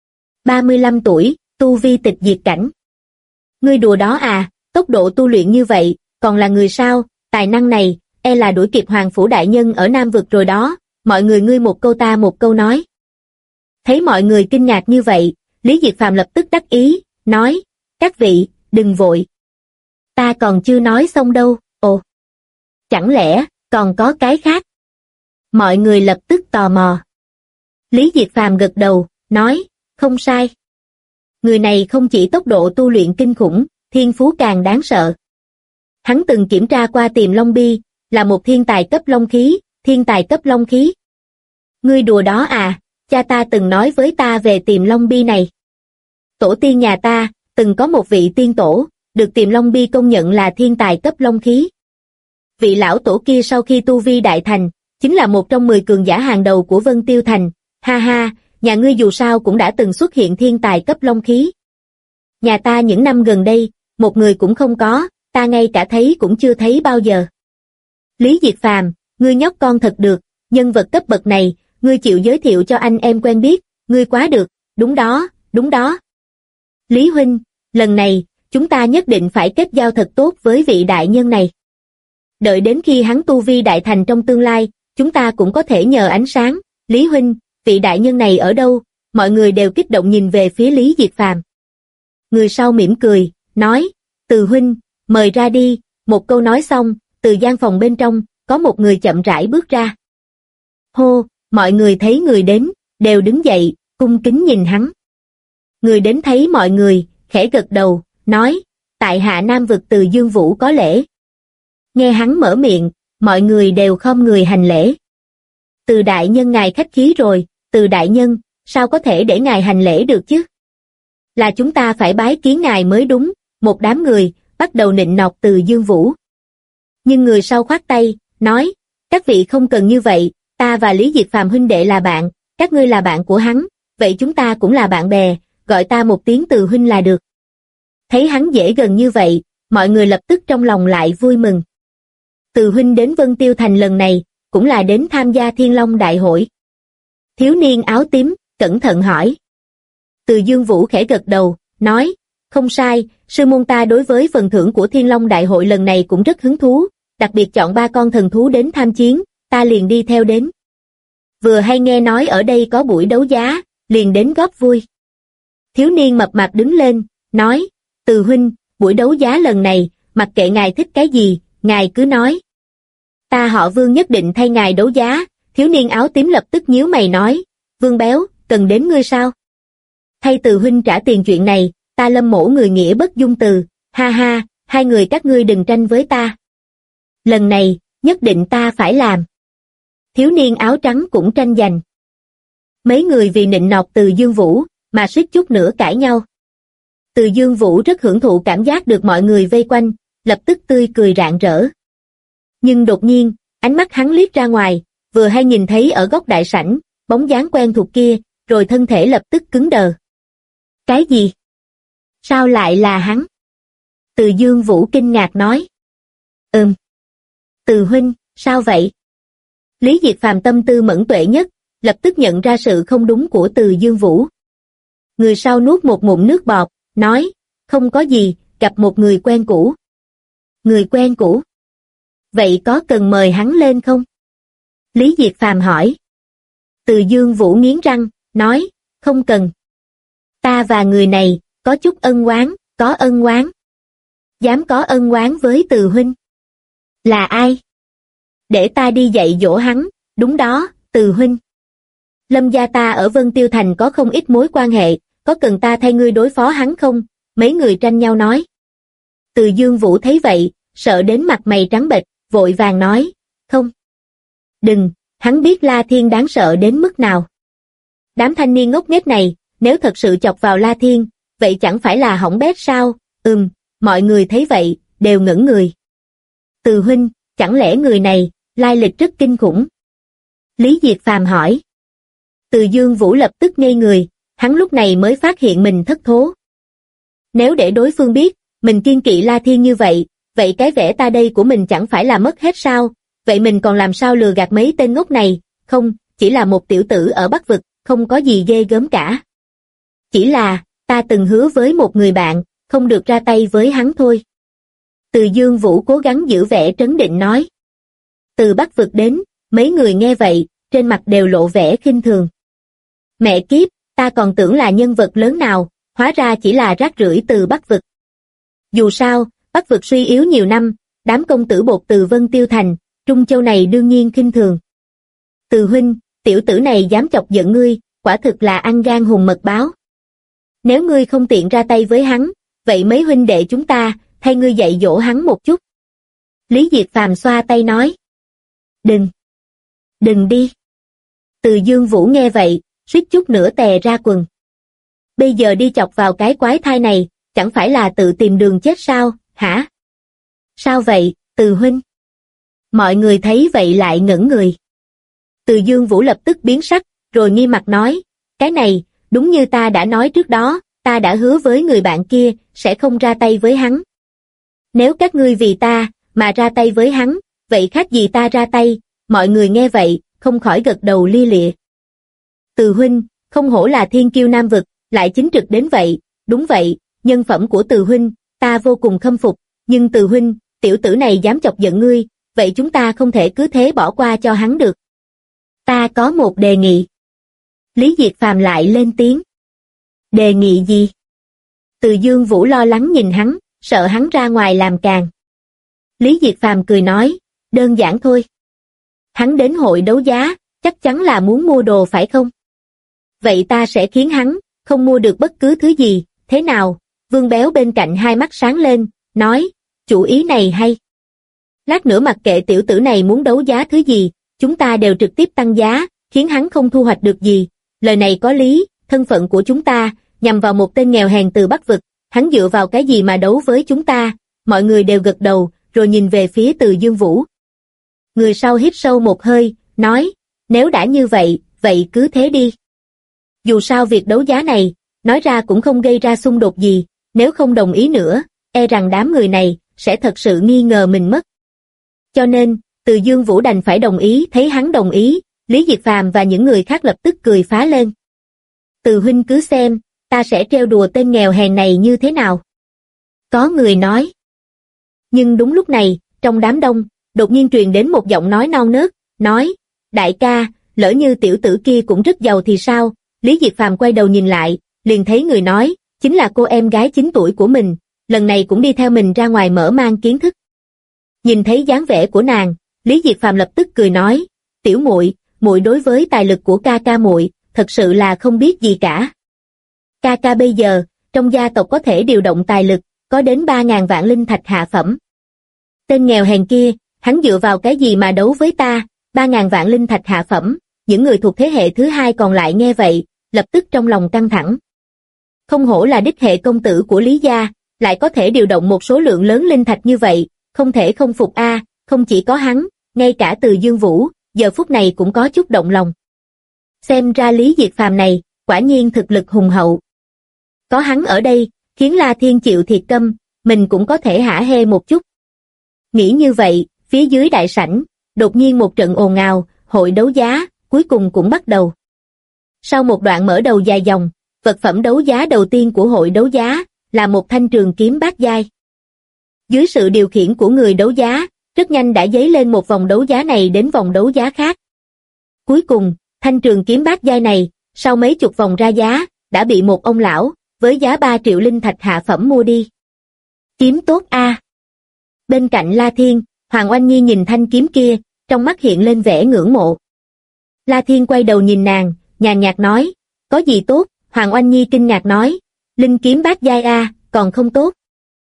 35 tuổi, tu vi tịch diệt cảnh. Ngươi đùa đó à, tốc độ tu luyện như vậy, còn là người sao? Tài năng này, e là đuổi kịp Hoàng Phủ Đại Nhân ở Nam Vực rồi đó. Mọi người ngươi một câu ta một câu nói. Thấy mọi người kinh ngạc như vậy, Lý Diệt Phàm lập tức đắc ý, nói, các vị, đừng vội. Ta còn chưa nói xong đâu, ồ. Chẳng lẽ, còn có cái khác? Mọi người lập tức tò mò. Lý Diệt Phàm gật đầu, nói, không sai. Người này không chỉ tốc độ tu luyện kinh khủng, thiên phú càng đáng sợ. Hắn từng kiểm tra qua Tiềm Long Bi, là một thiên tài cấp long khí, thiên tài cấp long khí. Ngươi đùa đó à, cha ta từng nói với ta về Tiềm Long Bi này. Tổ tiên nhà ta, từng có một vị tiên tổ, được Tiềm Long Bi công nhận là thiên tài cấp long khí. Vị lão tổ kia sau khi tu vi đại thành, chính là một trong 10 cường giả hàng đầu của Vân Tiêu Thành. Ha ha, nhà ngươi dù sao cũng đã từng xuất hiện thiên tài cấp long khí. Nhà ta những năm gần đây, một người cũng không có, ta ngay cả thấy cũng chưa thấy bao giờ. Lý Diệt Phàm, ngươi nhóc con thật được, nhân vật cấp bậc này, ngươi chịu giới thiệu cho anh em quen biết, ngươi quá được, đúng đó, đúng đó. Lý huynh, lần này, chúng ta nhất định phải kết giao thật tốt với vị đại nhân này. Đợi đến khi hắn tu vi đại thành trong tương lai, chúng ta cũng có thể nhờ ánh sáng. Lý huynh, vị đại nhân này ở đâu? Mọi người đều kích động nhìn về phía Lý Diệt Phàm. Người sau mỉm cười, nói, Từ huynh, mời ra đi. Một câu nói xong, từ gian phòng bên trong, có một người chậm rãi bước ra. Hô, mọi người thấy người đến, đều đứng dậy, cung kính nhìn hắn. Người đến thấy mọi người, khẽ gật đầu, nói, tại hạ Nam Vực Từ Dương Vũ có lễ. Nghe hắn mở miệng, mọi người đều khom người hành lễ. Từ đại nhân ngài khách khí rồi, Từ đại nhân, sao có thể để ngài hành lễ được chứ? Là chúng ta phải bái kiến ngài mới đúng. Một đám người, bắt đầu nịnh nọt Từ Dương Vũ. Nhưng người sau khoát tay, nói, các vị không cần như vậy, ta và Lý Diệt Phàm huynh đệ là bạn, các ngươi là bạn của hắn, vậy chúng ta cũng là bạn bè, gọi ta một tiếng Từ huynh là được. Thấy hắn dễ gần như vậy, mọi người lập tức trong lòng lại vui mừng. Từ huynh đến Vân Tiêu Thành lần này, cũng là đến tham gia Thiên Long Đại hội. Thiếu niên áo tím, cẩn thận hỏi. Từ Dương Vũ khẽ gật đầu, nói, không sai, sư môn ta đối với phần thưởng của Thiên Long Đại hội lần này cũng rất hứng thú, đặc biệt chọn 3 con thần thú đến tham chiến, ta liền đi theo đến. Vừa hay nghe nói ở đây có buổi đấu giá, liền đến góp vui. Thiếu niên mập mạp đứng lên, nói, Từ huynh, buổi đấu giá lần này, mặc kệ ngài thích cái gì, ngài cứ nói. Ta họ Vương nhất định thay ngài đấu giá. Thiếu niên áo tím lập tức nhíu mày nói, Vương béo, cần đến ngươi sao? Thay Từ huynh trả tiền chuyện này, ta Lâm mỗ người nghĩa bất dung từ, ha ha, hai người các ngươi đừng tranh với ta. Lần này, nhất định ta phải làm. Thiếu niên áo trắng cũng tranh giành. Mấy người vì nịnh nọt Từ Dương Vũ, mà suýt chút nữa cãi nhau. Từ Dương Vũ rất hưởng thụ cảm giác được mọi người vây quanh, lập tức tươi cười rạng rỡ. Nhưng đột nhiên, ánh mắt hắn liếc ra ngoài, vừa hay nhìn thấy ở góc đại sảnh, bóng dáng quen thuộc kia, rồi thân thể lập tức cứng đờ. Cái gì? Sao lại là hắn? Từ Dương Vũ kinh ngạc nói. Từ huynh, sao vậy? Lý Diệt Phàm tâm tư mẫn tuệ nhất, lập tức nhận ra sự không đúng của Từ Dương Vũ. Người sau nuốt một ngụm nước bọt, nói, không có gì, gặp một người quen cũ. Người quen cũ? Vậy có cần mời hắn lên không? Lý Diệt Phàm hỏi. Từ Dương Vũ nghiến răng, nói, không cần. Ta và người này, có chút ân oán, có ân oán. Dám có ân oán với Từ huynh? Là ai? Để ta đi dạy dỗ hắn, đúng đó, Từ huynh. Lâm gia ta ở Vân Tiêu Thành có không ít mối quan hệ, có cần ta thay ngươi đối phó hắn không? Mấy người tranh nhau nói. Từ Dương Vũ thấy vậy, sợ đến mặt mày trắng bệch, vội vàng nói, không. Đừng, hắn biết La Thiên đáng sợ đến mức nào. Đám thanh niên ngốc nghếch này, nếu thật sự chọc vào La Thiên, vậy chẳng phải là hỏng bét sao? Mọi người thấy vậy, đều ngẩn người. Từ huynh, chẳng lẽ người này, lai lịch rất kinh khủng? Lý Diệt Phàm hỏi. Từ Dương Vũ lập tức ngây người, hắn lúc này mới phát hiện mình thất thố. Nếu để đối phương biết, mình kiêng kỵ La Thiên như vậy, vậy cái vẻ ta đây của mình chẳng phải là mất hết sao, vậy mình còn làm sao lừa gạt mấy tên ngốc này, không, chỉ là một tiểu tử ở Bắc Vực, không có gì ghê gớm cả. Chỉ là, ta từng hứa với một người bạn, không được ra tay với hắn thôi. Từ Dương Vũ cố gắng giữ vẻ trấn định nói. Từ Bắc Vực đến, mấy người nghe vậy, trên mặt đều lộ vẻ khinh thường. Mẹ kiếp, ta còn tưởng là nhân vật lớn nào, hóa ra chỉ là rác rưởi từ Bắc Vực. Dù sao, Bắc Vực suy yếu nhiều năm, đám công tử bột từ Vân Tiêu Thành, Trung Châu này đương nhiên khinh thường. Từ huynh, tiểu tử này dám chọc giận ngươi, quả thực là ăn gan hùm mật báo. Nếu ngươi không tiện ra tay với hắn, vậy mấy huynh đệ chúng ta, thay ngươi dạy dỗ hắn một chút. Lý Diệt Phàm xoa tay nói. Đừng đi. Từ Dương Vũ nghe vậy, suýt chút nữa tè ra quần. Bây giờ đi chọc vào cái quái thai này, chẳng phải là tự tìm đường chết sao, hả? Sao vậy, Từ huynh? Mọi người thấy vậy lại ngẩn người. Từ Dương Vũ lập tức biến sắc, rồi nghi mặt nói, cái này, đúng như ta đã nói trước đó, ta đã hứa với người bạn kia, sẽ không ra tay với hắn. Nếu các ngươi vì ta, mà ra tay với hắn, vậy khác gì ta ra tay, mọi người nghe vậy, không khỏi gật đầu lia lịa. Từ huynh, không hổ là thiên kiêu Nam Vực, lại chính trực đến vậy, đúng vậy, nhân phẩm của Từ huynh, ta vô cùng khâm phục, nhưng Từ huynh, tiểu tử này dám chọc giận ngươi, vậy chúng ta không thể cứ thế bỏ qua cho hắn được. Ta có một đề nghị. Lý Diệt Phàm lại lên tiếng. Đề nghị gì? Từ Dương Vũ lo lắng nhìn hắn, sợ hắn ra ngoài làm càng. Lý Diệt Phàm cười nói, đơn giản thôi. Hắn đến hội đấu giá, chắc chắn là muốn mua đồ phải không? Vậy ta sẽ khiến hắn, không mua được bất cứ thứ gì, thế nào? Vương Béo bên cạnh hai mắt sáng lên, nói, chủ ý này hay. Lát nữa mặc kệ tiểu tử này muốn đấu giá thứ gì, chúng ta đều trực tiếp tăng giá, khiến hắn không thu hoạch được gì. Lời này có lý, thân phận của chúng ta, nhằm vào một tên nghèo hèn từ Bắc Vực, hắn dựa vào cái gì mà đấu với chúng ta? Mọi người đều gật đầu, rồi nhìn về phía Từ Dương Vũ. Người sau hít sâu một hơi, nói, nếu đã như vậy, vậy cứ thế đi. Dù sao việc đấu giá này, nói ra cũng không gây ra xung đột gì, nếu không đồng ý nữa, e rằng đám người này, sẽ thật sự nghi ngờ mình mất. Cho nên, Từ Dương Vũ đành phải đồng ý, thấy hắn đồng ý, Lý Diệt Phàm và những người khác lập tức cười phá lên. Từ huynh cứ xem, ta sẽ trêu đùa tên nghèo hèn này như thế nào. Có người nói. Nhưng đúng lúc này, trong đám đông, đột nhiên truyền đến một giọng nói non nớt, nói, đại ca, lỡ như tiểu tử kia cũng rất giàu thì sao? Lý Diệt Phàm quay đầu nhìn lại, liền thấy người nói, chính là cô em gái 9 tuổi của mình, lần này cũng đi theo mình ra ngoài mở mang kiến thức. Nhìn thấy dáng vẻ của nàng, Lý Diệt Phàm lập tức cười nói, tiểu muội, muội đối với tài lực của ca ca muội, thật sự là không biết gì cả. Ca ca bây giờ, trong gia tộc có thể điều động tài lực, có đến 3.000 vạn linh thạch hạ phẩm. Tên nghèo hèn kia, hắn dựa vào cái gì mà đấu với ta, 3.000 vạn linh thạch hạ phẩm, những người thuộc thế hệ thứ hai còn lại nghe vậy, lập tức trong lòng căng thẳng. Không hổ là đích hệ công tử của Lý gia, lại có thể điều động một số lượng lớn linh thạch như vậy, không thể không phục a, không chỉ có hắn, ngay cả Từ Dương Vũ, giờ phút này cũng có chút động lòng. Xem ra Lý Diệt Phàm này, quả nhiên thực lực hùng hậu. Có hắn ở đây, khiến La Thiên chịu thiệt câm, mình cũng có thể hả hê một chút. Nghĩ như vậy, phía dưới đại sảnh, đột nhiên một trận ồn ào, hội đấu giá, cuối cùng cũng bắt đầu. Sau một đoạn mở đầu dài dòng, vật phẩm đấu giá đầu tiên của hội đấu giá, là một thanh trường kiếm bát giai. Dưới sự điều khiển của người đấu giá, rất nhanh đã dấy lên một vòng đấu giá này đến vòng đấu giá khác. Cuối cùng, thanh trường kiếm bát giai này, sau mấy chục vòng ra giá, đã bị một ông lão, với giá 3 triệu linh thạch hạ phẩm mua đi. Kiếm tốt a. Bên cạnh La Thiên, Hoàng Oanh Nhi nhìn thanh kiếm kia, trong mắt hiện lên vẻ ngưỡng mộ. La Thiên quay đầu nhìn nàng, nhàn nhạt nói, có gì tốt? Hoàng Oanh Nhi kinh ngạc nói, linh kiếm bát giai a, còn không tốt.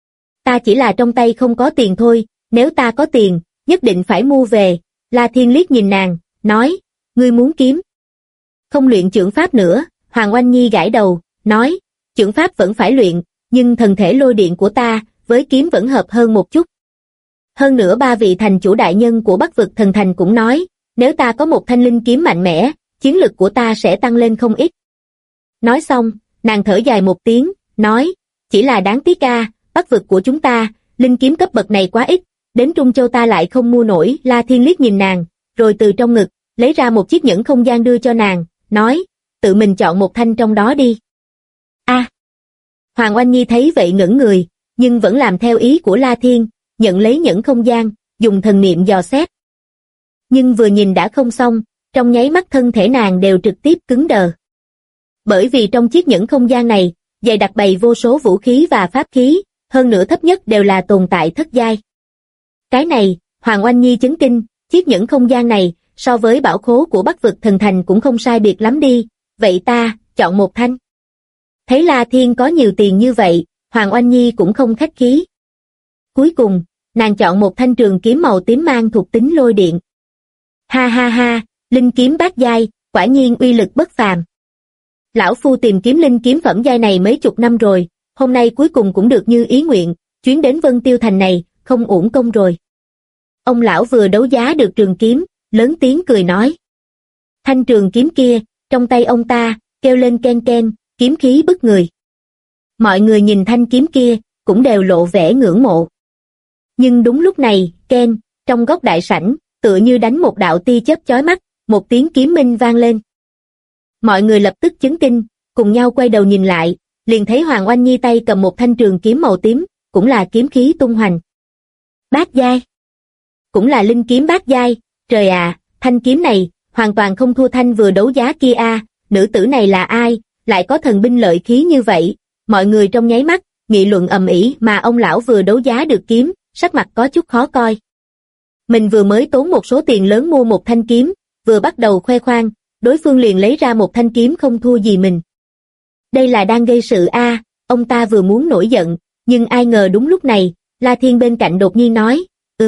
Ta chỉ là trong tay không có tiền thôi, nếu ta có tiền, nhất định phải mua về. La Thiên liếc nhìn nàng, nói, ngươi muốn kiếm. Không luyện chưởng pháp nữa, Hoàng Oanh Nhi gãi đầu, nói, chưởng pháp vẫn phải luyện, nhưng thần thể lôi điện của ta, với kiếm vẫn hợp hơn một chút. Hơn nữa 3 vị thành chủ đại nhân của Bắc Vực Thần Thành cũng nói, nếu ta có một thanh linh kiếm mạnh mẽ, chiến lực của ta sẽ tăng lên không ít. Nói xong, nàng thở dài một tiếng, nói, chỉ là đáng tiếc a, Bắc Vực của chúng ta, linh kiếm cấp bậc này quá ít, đến Trung Châu ta lại không mua nổi. La Thiên liếc nhìn nàng, rồi từ trong ngực lấy ra một chiếc nhẫn không gian đưa cho nàng, nói, tự mình chọn một thanh trong đó đi. A. Hoàng Oanh Nhi thấy vậy ngẩn người, nhưng vẫn làm theo ý của La Thiên, nhận lấy nhẫn không gian, dùng thần niệm dò xét. Nhưng vừa nhìn đã không xong, trong nháy mắt thân thể nàng đều trực tiếp cứng đờ. Bởi vì trong chiếc nhẫn không gian này, dày đặc bày vô số vũ khí và pháp khí, hơn nữa thấp nhất đều là tồn tại thất giai. Cái này, Hoàng Oanh Nhi chấn kinh, chiếc nhẫn không gian này, so với bảo khố của Bắc vực thần thành cũng không sai biệt lắm đi, vậy ta, chọn một thanh. Thấy La Thiên có nhiều tiền như vậy, Hoàng Oanh Nhi cũng không khách khí. Cuối cùng, nàng chọn một thanh trường kiếm màu tím mang thuộc tính lôi điện. Ha ha ha, linh kiếm bát giai, quả nhiên uy lực bất phàm. Lão phu tìm kiếm linh kiếm phẩm giai này mấy chục năm rồi, hôm nay cuối cùng cũng được như ý nguyện, chuyến đến Vân Tiêu Thành này, không uổng công rồi. Ông lão vừa đấu giá được trường kiếm, lớn tiếng cười nói. Thanh trường kiếm kia, trong tay ông ta, kêu lên ken ken, kiếm khí bức người. Mọi người nhìn thanh kiếm kia, cũng đều lộ vẻ ngưỡng mộ. Nhưng đúng lúc này, ken, trong góc đại sảnh, tựa như đánh một đạo tia chớp chói mắt, một tiếng kiếm minh vang lên. Mọi người lập tức chấn kinh, cùng nhau quay đầu nhìn lại, liền thấy Hoàng Oanh Nhi tay cầm một thanh trường kiếm màu tím, cũng là kiếm khí tung hoành. Bát giai. Cũng là linh kiếm bát giai, trời à, thanh kiếm này, hoàn toàn không thua thanh vừa đấu giá kia a, nữ tử này là ai, lại có thần binh lợi khí như vậy, mọi người trong nháy mắt, nghị luận ầm ĩ mà ông lão vừa đấu giá được kiếm, sắc mặt có chút khó coi. Mình vừa mới tốn một số tiền lớn mua một thanh kiếm, vừa bắt đầu khoe khoang, đối phương liền lấy ra một thanh kiếm không thua gì mình. Đây là đang gây sự a, ông ta vừa muốn nổi giận, nhưng ai ngờ đúng lúc này, La Thiên bên cạnh đột nhiên nói,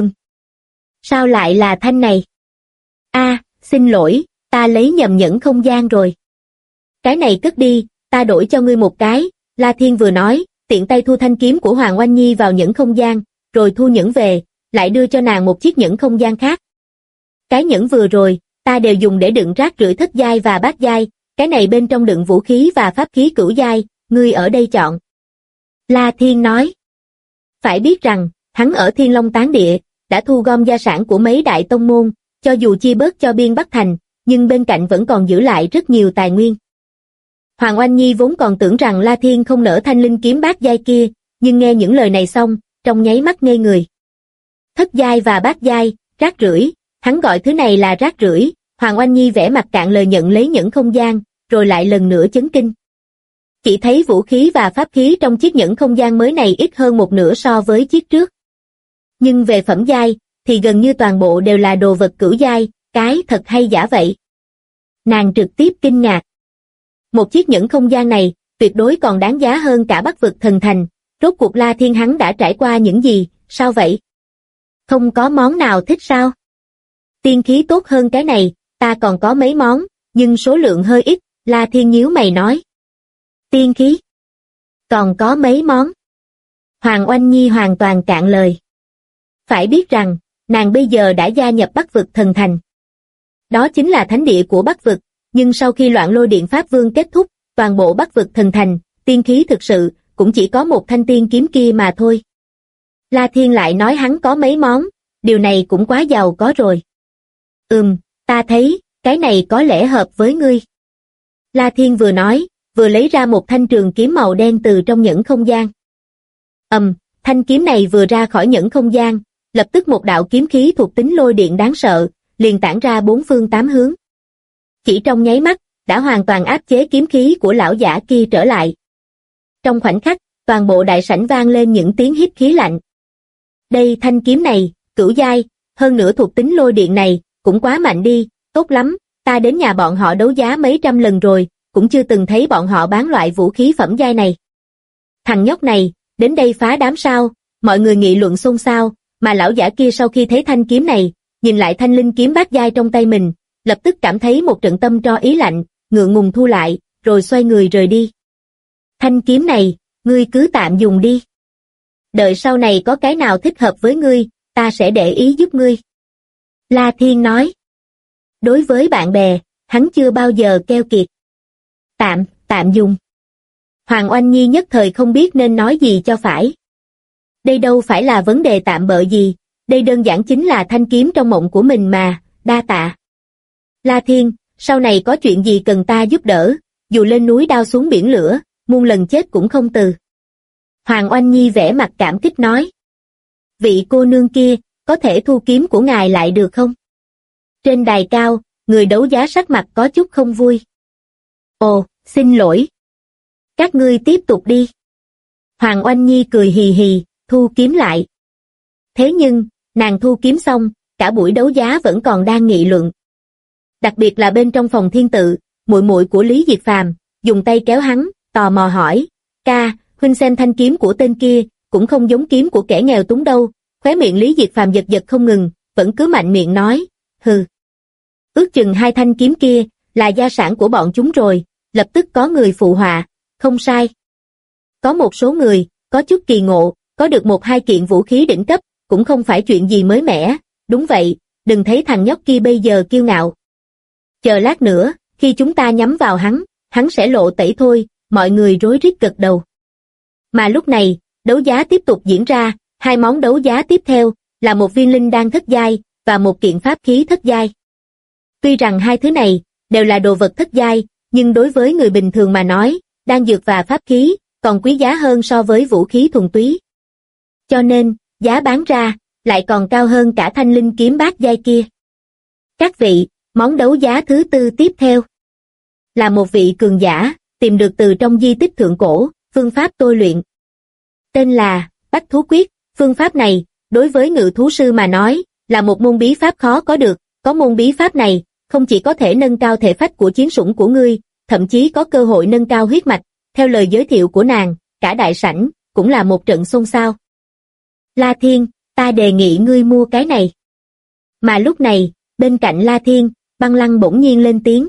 sao lại là thanh này? A, xin lỗi, ta lấy nhầm nhẫn không gian rồi. Cái này cất đi, ta đổi cho ngươi một cái, La Thiên vừa nói, tiện tay thu thanh kiếm của Hoàng Oanh Nhi vào nhẫn không gian, rồi thu nhẫn về, lại đưa cho nàng một chiếc nhẫn không gian khác. Cái nhẫn vừa rồi, ta đều dùng để đựng rác rưởi thất giai và bát giai, cái này bên trong đựng vũ khí và pháp khí cửu giai, ngươi ở đây chọn. La Thiên nói. Phải biết rằng, hắn ở Thiên Long Tán Địa, đã thu gom gia sản của mấy đại tông môn, cho dù chia bớt cho Biên Bắc Thành, nhưng bên cạnh vẫn còn giữ lại rất nhiều tài nguyên. Hoàng Oanh Nhi vốn còn tưởng rằng La Thiên không nỡ thanh linh kiếm bát giai kia, nhưng nghe những lời này xong, trong nháy mắt ngây người. Thất giai và bát giai, rác rưởi, hắn gọi thứ này là rác rưởi. Hoàng Oanh Nhi vẻ mặt cạn lời nhận lấy nhẫn không gian, rồi lại lần nữa chấn kinh. Chỉ thấy vũ khí và pháp khí trong chiếc nhẫn không gian mới này ít hơn một nửa so với chiếc trước. Nhưng về phẩm giai, thì gần như toàn bộ đều là đồ vật cửu giai, cái thật hay giả vậy? Nàng trực tiếp kinh ngạc. Một chiếc nhẫn không gian này, tuyệt đối còn đáng giá hơn cả Bắc vực thần thành, rốt cuộc La Thiên hắn đã trải qua những gì, sao vậy? Không có món nào thích sao? Tiên khí tốt hơn cái này, ta còn có mấy món, nhưng số lượng hơi ít, La Thiên nhíu mày nói. Tiên khí? Còn có mấy món? Hoàng Oanh Nhi hoàn toàn cạn lời. Phải biết rằng, nàng bây giờ đã gia nhập Bắc vực thần thành. Đó chính là thánh địa của Bắc vực, nhưng sau khi loạn lôi điện Pháp Vương kết thúc, toàn bộ Bắc vực thần thành, tiên khí thực sự, cũng chỉ có một thanh tiên kiếm kia mà thôi. La Thiên lại nói hắn có mấy món, điều này cũng quá giàu có rồi. Ta thấy, cái này có lẽ hợp với ngươi. La Thiên vừa nói, vừa lấy ra một thanh trường kiếm màu đen từ trong nhẫn không gian. Thanh kiếm này vừa ra khỏi nhẫn không gian, lập tức một đạo kiếm khí thuộc tính lôi điện đáng sợ, liền tản ra bốn phương tám hướng. Chỉ trong nháy mắt, đã hoàn toàn áp chế kiếm khí của lão giả kia trở lại. Trong khoảnh khắc, toàn bộ đại sảnh vang lên những tiếng hít khí lạnh. Đây thanh kiếm này, cửu giai, hơn nữa thuộc tính lôi điện này, cũng quá mạnh đi, tốt lắm, ta đến nhà bọn họ đấu giá mấy trăm lần rồi, cũng chưa từng thấy bọn họ bán loại vũ khí phẩm giai này. Thằng nhóc này, đến đây phá đám sao, mọi người nghị luận xôn xao, mà lão giả kia sau khi thấy thanh kiếm này, nhìn lại thanh linh kiếm bát giai trong tay mình, lập tức cảm thấy một trận tâm tro ý lạnh, ngượng ngùng thu lại, rồi xoay người rời đi. Thanh kiếm này, ngươi cứ tạm dùng đi. Đợi sau này có cái nào thích hợp với ngươi, ta sẽ để ý giúp ngươi. La Thiên nói. Đối với bạn bè, hắn chưa bao giờ keo kiệt. Tạm dùng. Hoàng Oanh Nhi nhất thời không biết nên nói gì cho phải. Đây đâu phải là vấn đề tạm bợ gì, đây đơn giản chính là thanh kiếm trong mộng của mình mà, đa tạ. La Thiên, sau này có chuyện gì cần ta giúp đỡ, dù lên núi đao xuống biển lửa, muôn lần chết cũng không từ. Hoàng Oanh Nhi vẻ mặt cảm kích nói. Vị cô nương kia, có thể thu kiếm của ngài lại được không? Trên đài cao, người đấu giá sắc mặt có chút không vui. Ồ, xin lỗi. Các ngươi tiếp tục đi. Hoàng Oanh Nhi cười hì hì, thu kiếm lại. Thế nhưng, nàng thu kiếm xong, cả buổi đấu giá vẫn còn đang nghị luận. Đặc biệt là bên trong phòng thiên tự, muội muội của Lý Diệt Phàm dùng tay kéo hắn, tò mò hỏi, ca, huynh xem thanh kiếm của tên kia, cũng không giống kiếm của kẻ nghèo túng đâu. Khóe miệng Lý Diệt Phàm giật giật không ngừng, vẫn cứ mạnh miệng nói, hừ. Ước chừng hai thanh kiếm kia, là gia sản của bọn chúng rồi, lập tức có người phụ họa, không sai. Có một số người, có chút kỳ ngộ, có được một hai kiện vũ khí đỉnh cấp, cũng không phải chuyện gì mới mẻ, đúng vậy, đừng thấy thằng nhóc kia bây giờ kiêu ngạo. Chờ lát nữa, khi chúng ta nhắm vào hắn sẽ lộ tẩy thôi, mọi người rối rít gật đầu. Mà lúc này, đấu giá tiếp tục diễn ra, hai món đấu giá tiếp theo, là một viên linh đan thất giai, và một kiện pháp khí thất giai. Tuy rằng hai thứ này, đều là đồ vật thất giai, nhưng đối với người bình thường mà nói, đan dược và pháp khí, còn quý giá hơn so với vũ khí thuần túy. Cho nên, giá bán ra, lại còn cao hơn cả thanh linh kiếm bát giai kia. Các vị, món đấu giá thứ tư tiếp theo, là một vị cường giả, tìm được từ trong di tích thượng cổ, phương pháp tôi luyện. Tên là, Bách Thú Quyết, phương pháp này, đối với ngự thú sư mà nói, là một môn bí pháp khó có được, có môn bí pháp này, không chỉ có thể nâng cao thể phách của chiến sủng của ngươi, thậm chí có cơ hội nâng cao huyết mạch, theo lời giới thiệu của nàng, cả đại sảnh, cũng là một trận xôn xao. La Thiên, ta đề nghị ngươi mua cái này. Mà lúc này, bên cạnh La Thiên, Băng Lăng bỗng nhiên lên tiếng.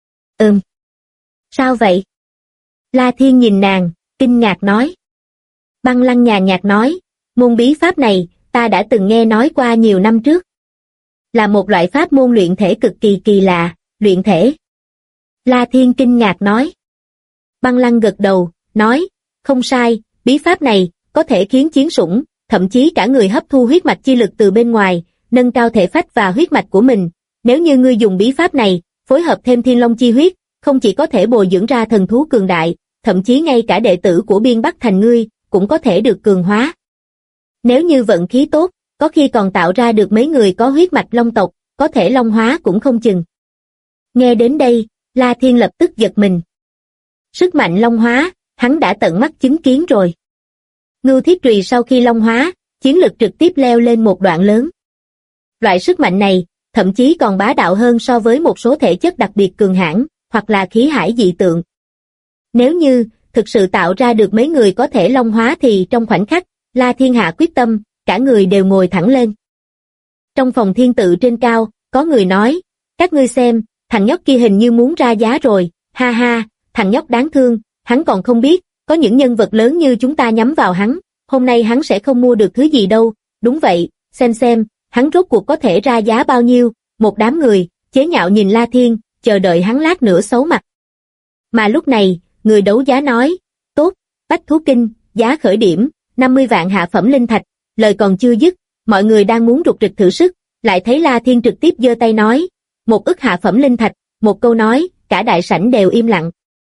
Sao vậy? La Thiên nhìn nàng, kinh ngạc nói. Băng Lăng nhàn nhạt nói, môn bí pháp này, ta đã từng nghe nói qua nhiều năm trước. Là một loại pháp môn luyện thể cực kỳ kỳ lạ, luyện thể. La Thiên kinh ngạc nói. Băng Lăng gật đầu, nói, không sai, bí pháp này, có thể khiến chiến sủng, thậm chí cả người hấp thu huyết mạch chi lực từ bên ngoài, nâng cao thể phách và huyết mạch của mình. Nếu như ngươi dùng bí pháp này, phối hợp thêm thiên long chi huyết, không chỉ có thể bồi dưỡng ra thần thú cường đại, thậm chí ngay cả đệ tử của Biên Bắc Thành ngươi, cũng có thể được cường hóa. Nếu như vận khí tốt, có khi còn tạo ra được mấy người có huyết mạch long tộc, có thể long hóa cũng không chừng. Nghe đến đây, La Thiên lập tức giật mình. Sức mạnh long hóa, hắn đã tận mắt chứng kiến rồi. Ngưu Thiết Trùy sau khi long hóa, chiến lực trực tiếp leo lên một đoạn lớn. Loại sức mạnh này, thậm chí còn bá đạo hơn so với một số thể chất đặc biệt cường hãn, hoặc là khí hải dị tượng. Nếu như, thực sự tạo ra được mấy người có thể long hóa thì trong khoảnh khắc, La Thiên hạ quyết tâm, cả người đều ngồi thẳng lên. Trong phòng thiên tự trên cao, có người nói, các ngươi xem, thằng nhóc kia hình như muốn ra giá rồi, ha ha, thằng nhóc đáng thương, hắn còn không biết, có những nhân vật lớn như chúng ta nhắm vào hắn, hôm nay hắn sẽ không mua được thứ gì đâu, đúng vậy, xem, hắn rốt cuộc có thể ra giá bao nhiêu, một đám người, chế nhạo nhìn La Thiên, chờ đợi hắn lát nữa xấu mặt. Mà lúc này, người đấu giá nói, tốt, Bách Thú Kinh, giá khởi điểm, 50 vạn hạ phẩm linh thạch, lời còn chưa dứt, mọi người đang muốn rục rịch thử sức, lại thấy La Thiên trực tiếp giơ tay nói, 1 ức hạ phẩm linh thạch, một câu nói, cả đại sảnh đều im lặng.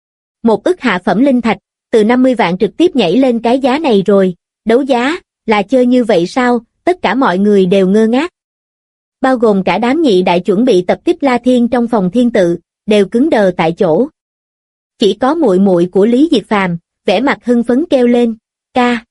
1 ức hạ phẩm linh thạch, từ 50 vạn trực tiếp nhảy lên cái giá này rồi, đấu giá, là chơi như vậy sao, tất cả mọi người đều ngơ ngác. Bao gồm cả đám nhị đại chuẩn bị tập kích La Thiên trong phòng thiên tự, đều cứng đờ tại chỗ. Chỉ có muội muội của Lý Diệt Phàm, vẻ mặt hưng phấn kêu lên, ca.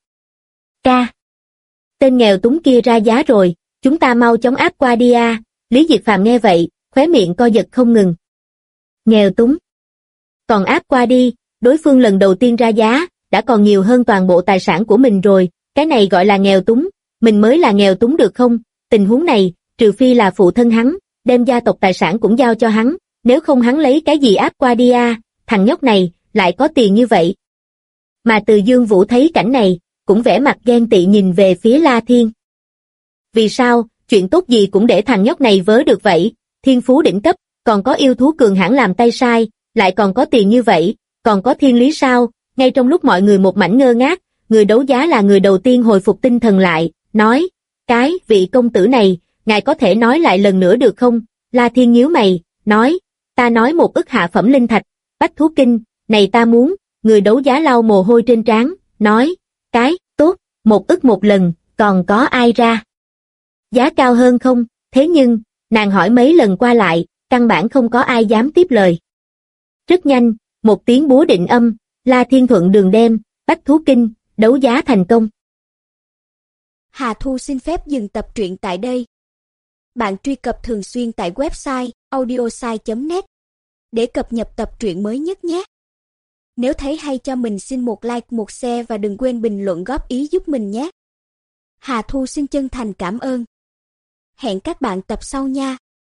Tên nghèo túng kia ra giá rồi, chúng ta mau chóng áp qua đi a. Lý Diệt Phàm nghe vậy, khóe miệng co giật không ngừng. Nghèo túng. Còn áp qua đi, đối phương lần đầu tiên ra giá, đã còn nhiều hơn toàn bộ tài sản của mình rồi, cái này gọi là nghèo túng, mình mới là nghèo túng được không? Tình huống này, trừ phi là phụ thân hắn, đem gia tộc tài sản cũng giao cho hắn, nếu không hắn lấy cái gì áp qua đi a, thằng nhóc này, lại có tiền như vậy. Mà Từ Dương Vũ thấy cảnh này, cũng vẻ mặt ghen tị nhìn về phía La Thiên. Vì sao, chuyện tốt gì cũng để thằng nhóc này vớ được vậy, thiên phú đỉnh cấp, còn có yêu thú cường hãn làm tay sai, lại còn có tiền như vậy, còn có thiên lý sao? Ngay trong lúc mọi người một mảnh ngơ ngác, người đấu giá là người đầu tiên hồi phục tinh thần lại, nói, cái, vị công tử này, ngài có thể nói lại lần nữa được không? La Thiên nhíu mày, nói, ta nói 1 ức hạ phẩm linh thạch, bách thú kinh, này ta muốn, người đấu giá lau mồ hôi trên trán, nói, cái, tốt, 1 ức một lần, còn có ai ra? Giá cao hơn không? Thế nhưng, nàng hỏi mấy lần qua lại, căn bản không có ai dám tiếp lời. Rất nhanh, một tiếng búa định âm, La Thiên thuận đường đem, bách thú kinh, đấu giá thành công. Hà Thu xin phép dừng tập truyện tại đây. Bạn truy cập thường xuyên tại website audiosai.net để cập nhật tập truyện mới nhất nhé. Nếu thấy hay cho mình xin một like, một share và đừng quên bình luận góp ý giúp mình nhé. Hà Thu xin chân thành cảm ơn. Hẹn các bạn tập sau nha.